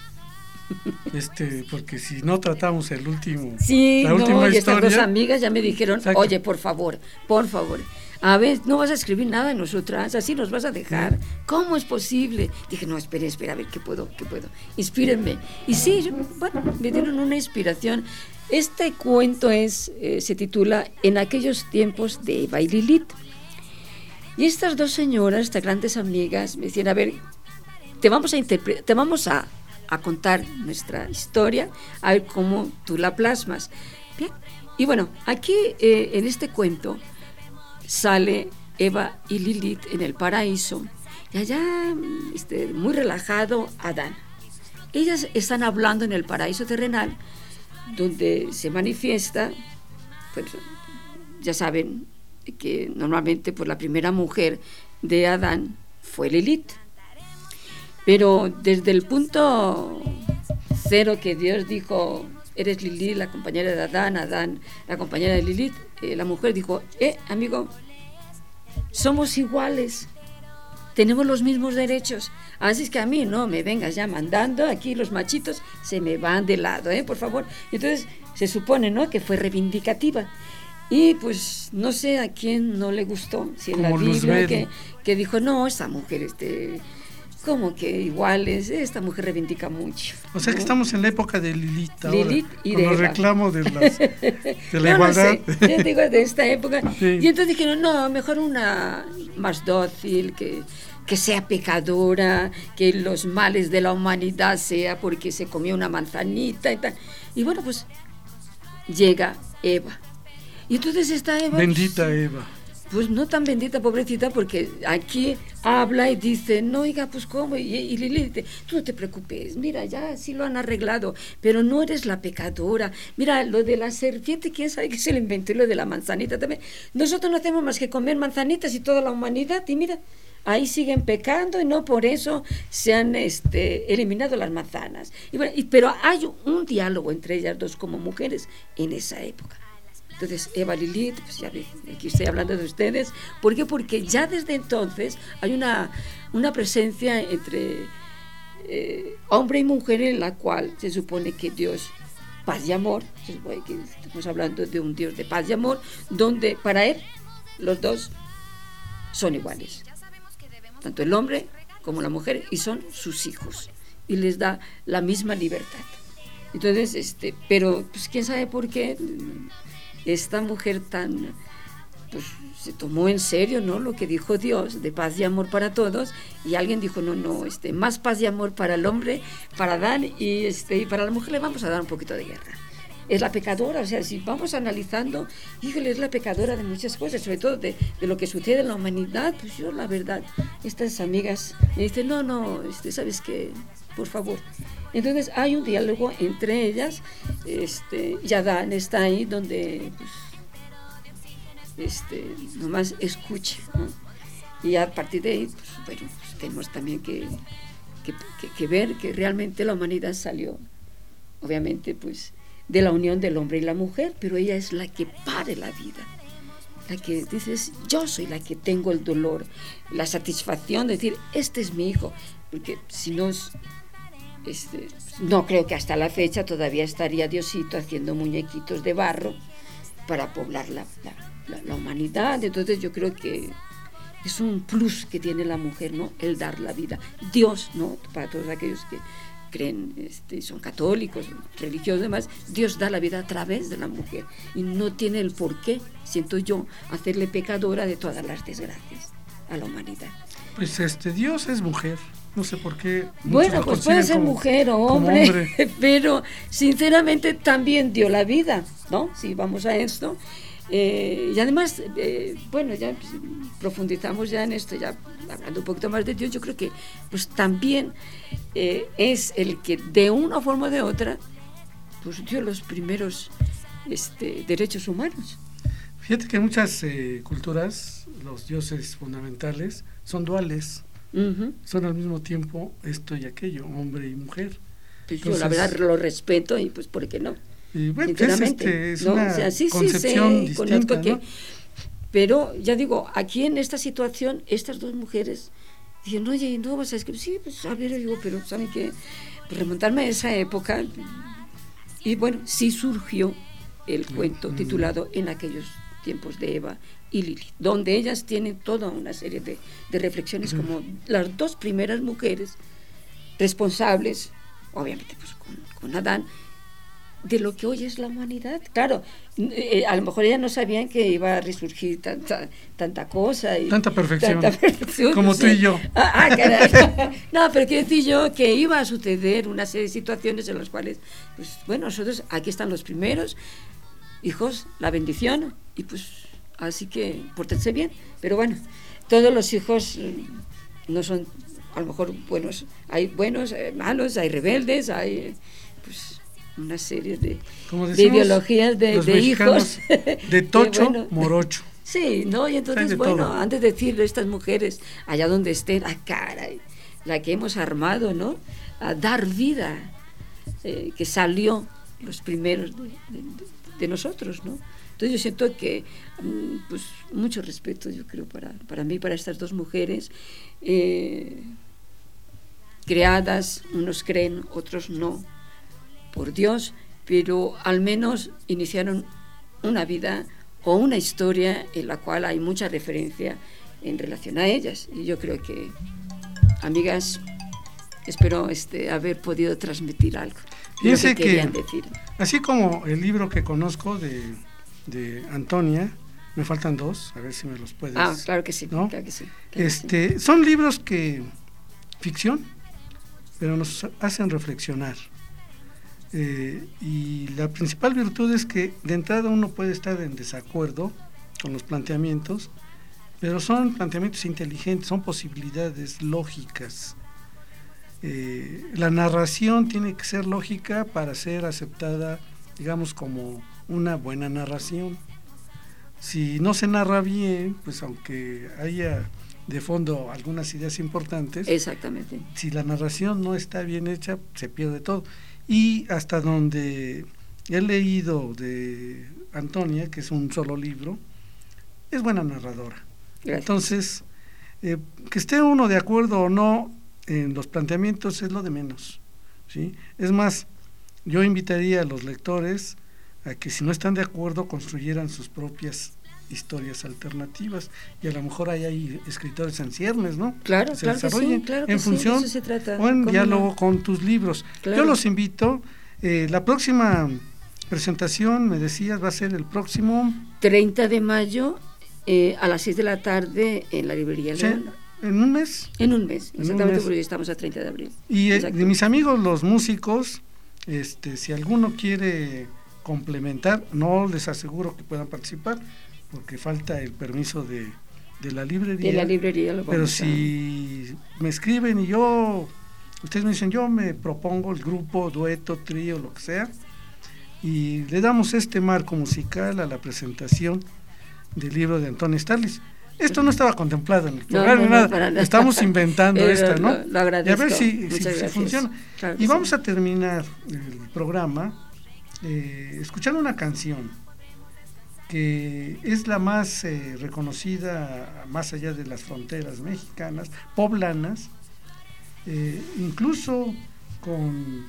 este porque si no tratamos el último, sí, la no, última y historia, estas dos amigas ya me dijeron, exacto. Oye, por favor, por favor, a ver, no vas a escribir nada de nosotras, así nos vas a dejar. ¿Cómo es posible? Dije, no, espera, espera, a ver, ¿qué puedo? ¿Qué puedo? Inspírenme. Y sí, yo, bueno, me dieron una inspiración. Este cuento es, eh, se titula En aquellos tiempos de Eva y Lilith. Y estas dos señoras, estas grandes amigas, me decían, a ver, te vamos a interpre- te vamos a, a contar nuestra historia, a ver cómo tú la plasmas. Bien. Y bueno, aquí, eh, en este cuento, sale Eva y Lilith en el paraíso y allá, este, muy relajado, Adán. Ellas están hablando en el paraíso terrenal donde se manifiesta, pues ya saben que normalmente pues, la primera mujer de Adán fue Lilith, pero desde el punto cero que Dios dijo, eres Lilith, la compañera de Adán, Adán, la compañera de Lilith, eh, la mujer dijo, eh, amigo, somos iguales, tenemos los mismos derechos, así es que a mí no me vengas ya mandando, aquí los machitos se me van de lado, eh, por favor. Entonces se supone, ¿no?, que fue reivindicativa. Y pues no sé a quién no le gustó, si en la Biblia que, que dijo, no, esta mujer este, como que iguales, esta mujer reivindica mucho. O sea que ¿no? estamos en la época de Lilith ahora, Lilith y con de los Eva. reclamos de, las, de la no, igualdad. No sé, yo digo de esta época. Sí. Y entonces dijeron, no, mejor una más dócil, que, que sea pecadora, que los males de la humanidad sea porque se comió una manzanita y tal. Y bueno, pues llega Eva. Y entonces esta Eva... Bendita pues, Eva. Pues no tan bendita, pobrecita, porque aquí habla y dice, no, oiga, pues cómo, y, y Lili dice, tú no te preocupes, mira, ya sí lo han arreglado, pero no eres la pecadora. Mira, lo de la serpiente, quién sabe que se lo inventó, y lo de la manzanita también. Nosotros no hacemos más que comer manzanitas y toda la humanidad, y mira, ahí siguen pecando y no por eso se han este, eliminado las manzanas. Y bueno, y, pero hay un diálogo entre ellas dos como mujeres en esa época. Entonces, Eva Lilith, pues ya ve, aquí estoy hablando de ustedes. ¿Por qué? Porque ya desde entonces hay una, una presencia entre eh, hombre y mujer en la cual se supone que Dios, paz y amor, se supone que estamos hablando de un Dios de paz y amor, donde para él los dos son iguales. Tanto el hombre como la mujer, y son sus hijos. Y les da la misma libertad. Entonces, este, pero pues quién sabe por qué... esta mujer tan, pues se tomó en serio, ¿no?, lo que dijo Dios, de paz y amor para todos, y alguien dijo, no, no, este, más paz y amor para el hombre, para Adán, y, este, y para la mujer le vamos a dar un poquito de guerra. Es la pecadora, o sea, si vamos analizando, híjole, es la pecadora de muchas cosas, sobre todo de, de lo que sucede en la humanidad. Pues yo, la verdad, estas amigas me dicen, no, no, este, ¿sabes qué? Por favor. Entonces hay un diálogo entre ellas, este, y Adán está ahí donde pues, este, nomás escucha, ¿no? Y a partir de ahí, pues, bueno, pues, tenemos también que, que, que, que ver que realmente la humanidad salió, obviamente, pues, de la unión del hombre y la mujer, pero ella es la que pare la vida, la que dices, yo soy la que tengo el dolor, la satisfacción de decir, este es mi hijo, porque si no es... Este, no creo que hasta la fecha todavía estaría Diosito haciendo muñequitos de barro para poblar la, la, la, la humanidad. Entonces yo creo que es un plus que tiene la mujer, ¿no?, el dar la vida. Dios, ¿no?, para todos aquellos que creen, este, son católicos, religiosos y demás, Dios da la vida a través de la mujer y no tiene el por qué, siento yo, hacerle pecadora de todas las desgracias a la humanidad. Pues este Dios es mujer. No sé por qué. Bueno, pues puede ser como, mujer o hombre, hombre, pero sinceramente también dio la vida, ¿no? Si vamos a esto. Eh, y además, eh, bueno, ya pues, profundizamos ya en esto, ya hablando un poquito más de Dios, yo creo que pues también eh, es el que de una forma o de otra pues dio los primeros este, derechos humanos. Fíjate que en muchas eh, culturas los dioses fundamentales son duales. Uh-huh. Son al mismo tiempo esto y aquello, hombre y mujer. Pues yo Entonces, la verdad lo respeto y pues ¿por qué no? Y bueno, sinceramente, es, este, es ¿no? una o sea, sí, concepción sí, sí, distinta, ¿no? que, pero ya digo, aquí en esta situación estas dos mujeres dijeron, oye, ¿no vas a escribir? Sí, pues a ver, digo, pero ¿saben qué? Pues remontarme a esa época y bueno, sí surgió el cuento uh-huh. titulado En aquellos tiempos de Eva y Lilith, donde ellas tienen toda una serie de, de reflexiones uh-huh. como las dos primeras mujeres responsables, obviamente pues con, con Adán, de lo que hoy es la humanidad. Claro, eh, a lo mejor ellas no sabían que iba a resurgir tanta, tanta cosa y tanta perfección, tanta perfección como sí. tú y yo. Ah, ah, caray. No, pero quiero decir yo que iba a suceder una serie de situaciones en las cuales, pues bueno, nosotros aquí están los primeros hijos, la bendición, y pues así que pórtense bien. Pero bueno, todos los hijos no son a lo mejor buenos, hay buenos, hay malos, hay rebeldes, hay pues una serie de, de ideologías de, de hijos de tocho, bueno, morocho. Sí, ¿no? Y entonces, bueno, todo. Antes de decirle a estas mujeres, allá donde estén, ah, caray, la que hemos armado, ¿no? A dar vida, eh, que salió los primeros de, de, de nosotros, ¿no? Entonces yo siento que, pues, mucho respeto, yo creo, para, para mí, para estas dos mujeres, eh, creadas, unos creen, otros no, por Dios, pero al menos iniciaron una vida o una historia en la cual hay mucha referencia en relación a ellas. Y yo creo que, amigas, espero este, haber podido transmitir algo. Fíjense lo que querían que, decir. así como el libro que conozco de, de Antonia, me faltan dos, a ver si me los puedes. Ah, claro que sí, ¿no? claro que sí. Claro este, que sí. Son libros que, ficción, pero nos hacen reflexionar. Eh, y la principal virtud es que de entrada uno puede estar en desacuerdo con los planteamientos, pero son planteamientos inteligentes, son posibilidades lógicas. Eh, la narración tiene que ser lógica para ser aceptada, digamos, como una buena narración. Si no se narra bien, pues aunque haya de fondo algunas ideas importantes, exactamente, si la narración no está bien hecha, se pierde todo. Y hasta donde he leído de Antonia, que es un solo libro, es buena narradora. Gracias. Entonces, eh, que esté uno de acuerdo o no en los planteamientos es lo de menos, ¿sí? Es más, yo invitaría a los lectores a que si no están de acuerdo construyeran sus propias historias alternativas, y a lo mejor hay, hay escritores en ciernes, ¿no? Claro, se claro que sí, claro que en función sí, eso se trata, o en diálogo no? con tus libros. Claro. Yo los invito, eh, la próxima presentación, me decías, va a ser el próximo treinta de mayo eh, a las seis de la tarde en la librería ¿sí? León. ¿En un mes? En un mes, en exactamente, un mes. porque estamos a treinta de abril. Y eh, de mis amigos los músicos, este, si alguno quiere complementar, no les aseguro que puedan participar, porque falta el permiso de, de la librería. De la librería lo vamos Pero a... si me escriben y yo, ustedes me dicen, yo me propongo el grupo, dueto, trío, lo que sea, y le damos este marco musical a la presentación del libro de Antonia Starlis. Esto no estaba contemplado en el programa, no, no, no, nada. nada. Estamos inventando eh, esta, ¿no? Lo, lo agradezco. Y a ver si, si, si funciona. Claro y vamos sí. a terminar el programa eh, escuchando una canción que es la más eh, reconocida más allá de las fronteras mexicanas, poblanas, eh, incluso con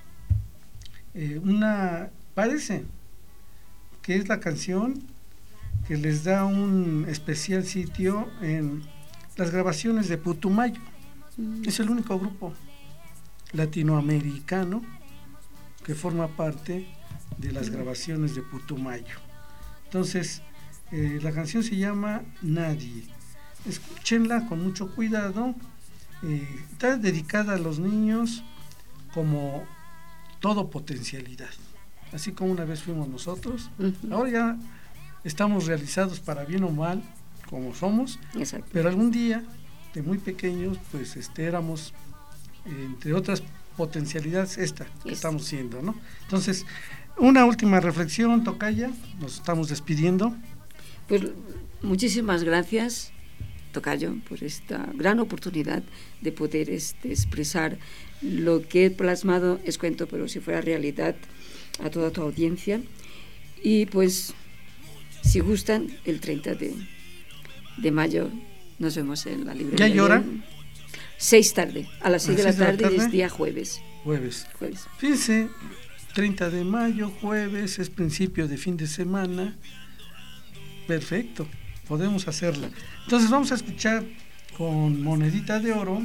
eh, una, parece que es la canción que les da un especial sitio en las grabaciones de Putumayo. Mm. Es el único grupo latinoamericano que forma parte de las grabaciones de Putumayo. Entonces, eh, la canción se llama Nadie. Escúchenla con mucho cuidado. Eh, está dedicada a los niños como todo potencialidad. Así como una vez fuimos nosotros, uh-huh. ahora ya estamos realizados para bien o mal, como somos. Exacto. Pero algún día, de muy pequeños, pues este, éramos, eh, entre otras potencialidades, esta que yes. estamos siendo, ¿no? Entonces, una última reflexión, Tocaya, nos estamos despidiendo. Pues muchísimas gracias, Tocayo, por esta gran oportunidad de poder este, expresar lo que he plasmado, es cuento, pero si fuera realidad, a toda tu audiencia. Y pues, si gustan, el treinta de mayo nos vemos en la librería. ¿Ya llora? Seis tarde, a las seis de la tarde, y es día jueves. Jueves. Jueves. Fíjense, treinta de mayo, jueves, es principio de fin de semana. Perfecto, podemos hacerla. Entonces vamos a escuchar con Monedita de Oro,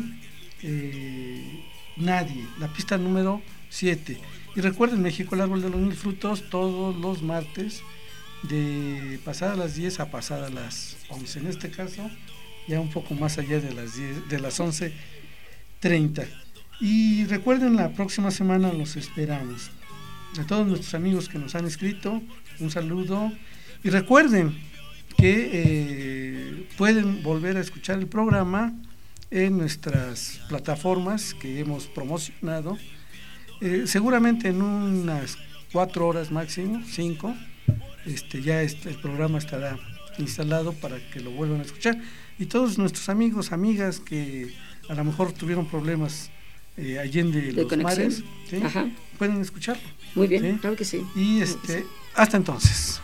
eh, Nadie, la pista número siete. Y recuerden, México, el árbol de los mil frutos, todos los martes, de pasadas las diez a pasadas las once. En este caso, ya un poco más allá de las diez, de las once treinta. Y recuerden, la próxima semana los esperamos. A todos nuestros amigos que nos han escrito, un saludo. Y recuerden que eh, pueden volver a escuchar el programa en nuestras plataformas que hemos promocionado. Eh, seguramente en unas cuatro horas máximo, cinco, este, ya este, el programa estará instalado para que lo vuelvan a escuchar. Y todos nuestros amigos, amigas que a lo mejor tuvieron problemas eh, allende de los conexión. mares, ¿sí? Pueden escucharlo. Muy bien, ¿sí? Claro que sí. Y este, hasta entonces.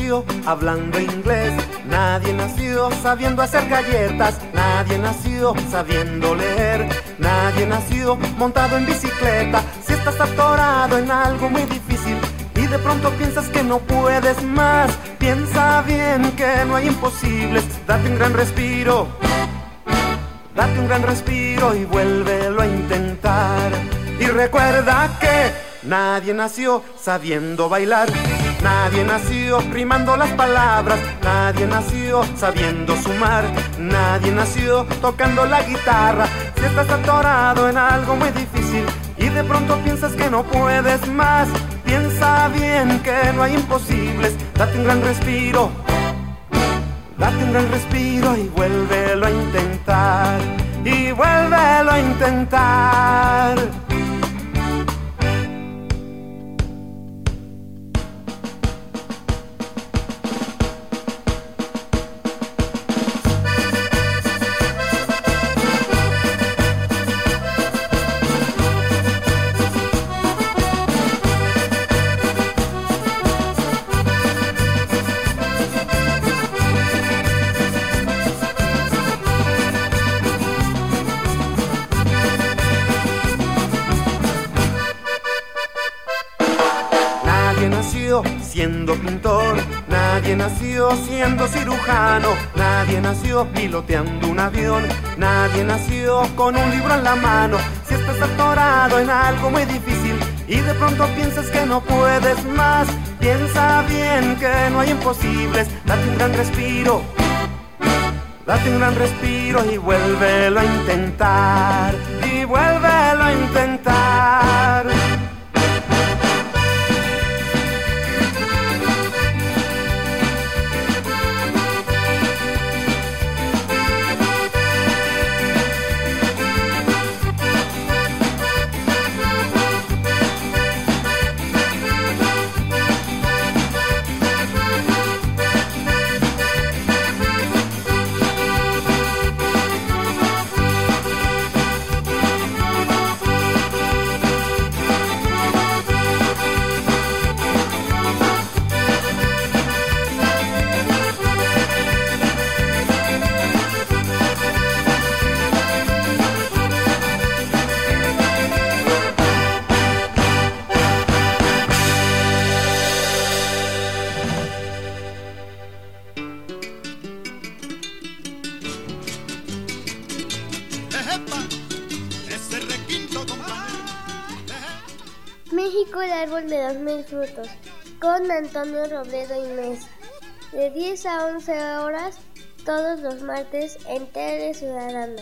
nació hablando inglés, nadie nació sabiendo hacer galletas, nadie nació sabiendo leer, nadie nació montado en bicicleta. Si estás atorado en algo muy difícil y de pronto piensas que no puedes más, piensa bien que no hay imposibles. Date un gran respiro, date un gran respiro y vuélvelo a intentar. Y recuerda que nadie nació sabiendo bailar, nadie nació rimando las palabras, nadie nació sabiendo sumar, nadie nació tocando la guitarra. Si estás atorado en algo muy difícil y de pronto piensas que no puedes más, piensa bien que no hay imposibles. Date un gran respiro, date un gran respiro y vuélvelo a intentar, y vuélvelo a intentar. Siendo pintor, nadie nació siendo cirujano, nadie nació piloteando un avión, nadie nació con un libro en la mano. Si estás atorado en algo muy difícil y de pronto piensas que no puedes más, piensa bien que no hay imposibles. Date un gran respiro, date un gran respiro y vuélvelo a intentar, y vuélvelo a intentar. México, el árbol de los mil frutos, con Antonio Robledo Inés, de diez a once horas, todos los martes en Tele Ciudadana.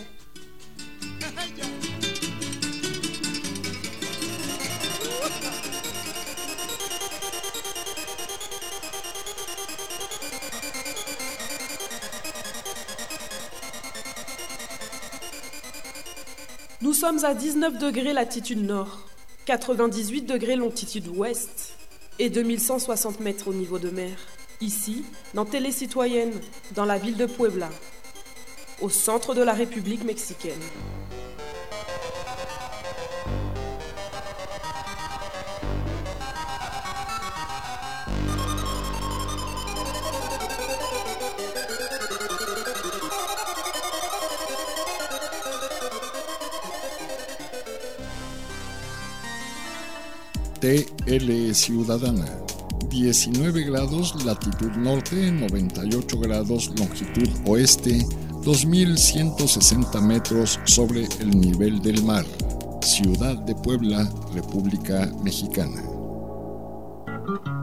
Nous sommes à dix-neuf degrés latitude nord, quatre-vingt-dix-huit degrés longitude ouest et deux mille cent soixante mètres au niveau de mer. Ici, dans Télé Citoyenne, dans la ville de Puebla, au centre de la République mexicaine. T L Ciudadana, diecinueve grados latitud norte, noventa y ocho grados longitud oeste, dos mil ciento sesenta metros sobre el nivel del mar. Ciudad de Puebla, República Mexicana.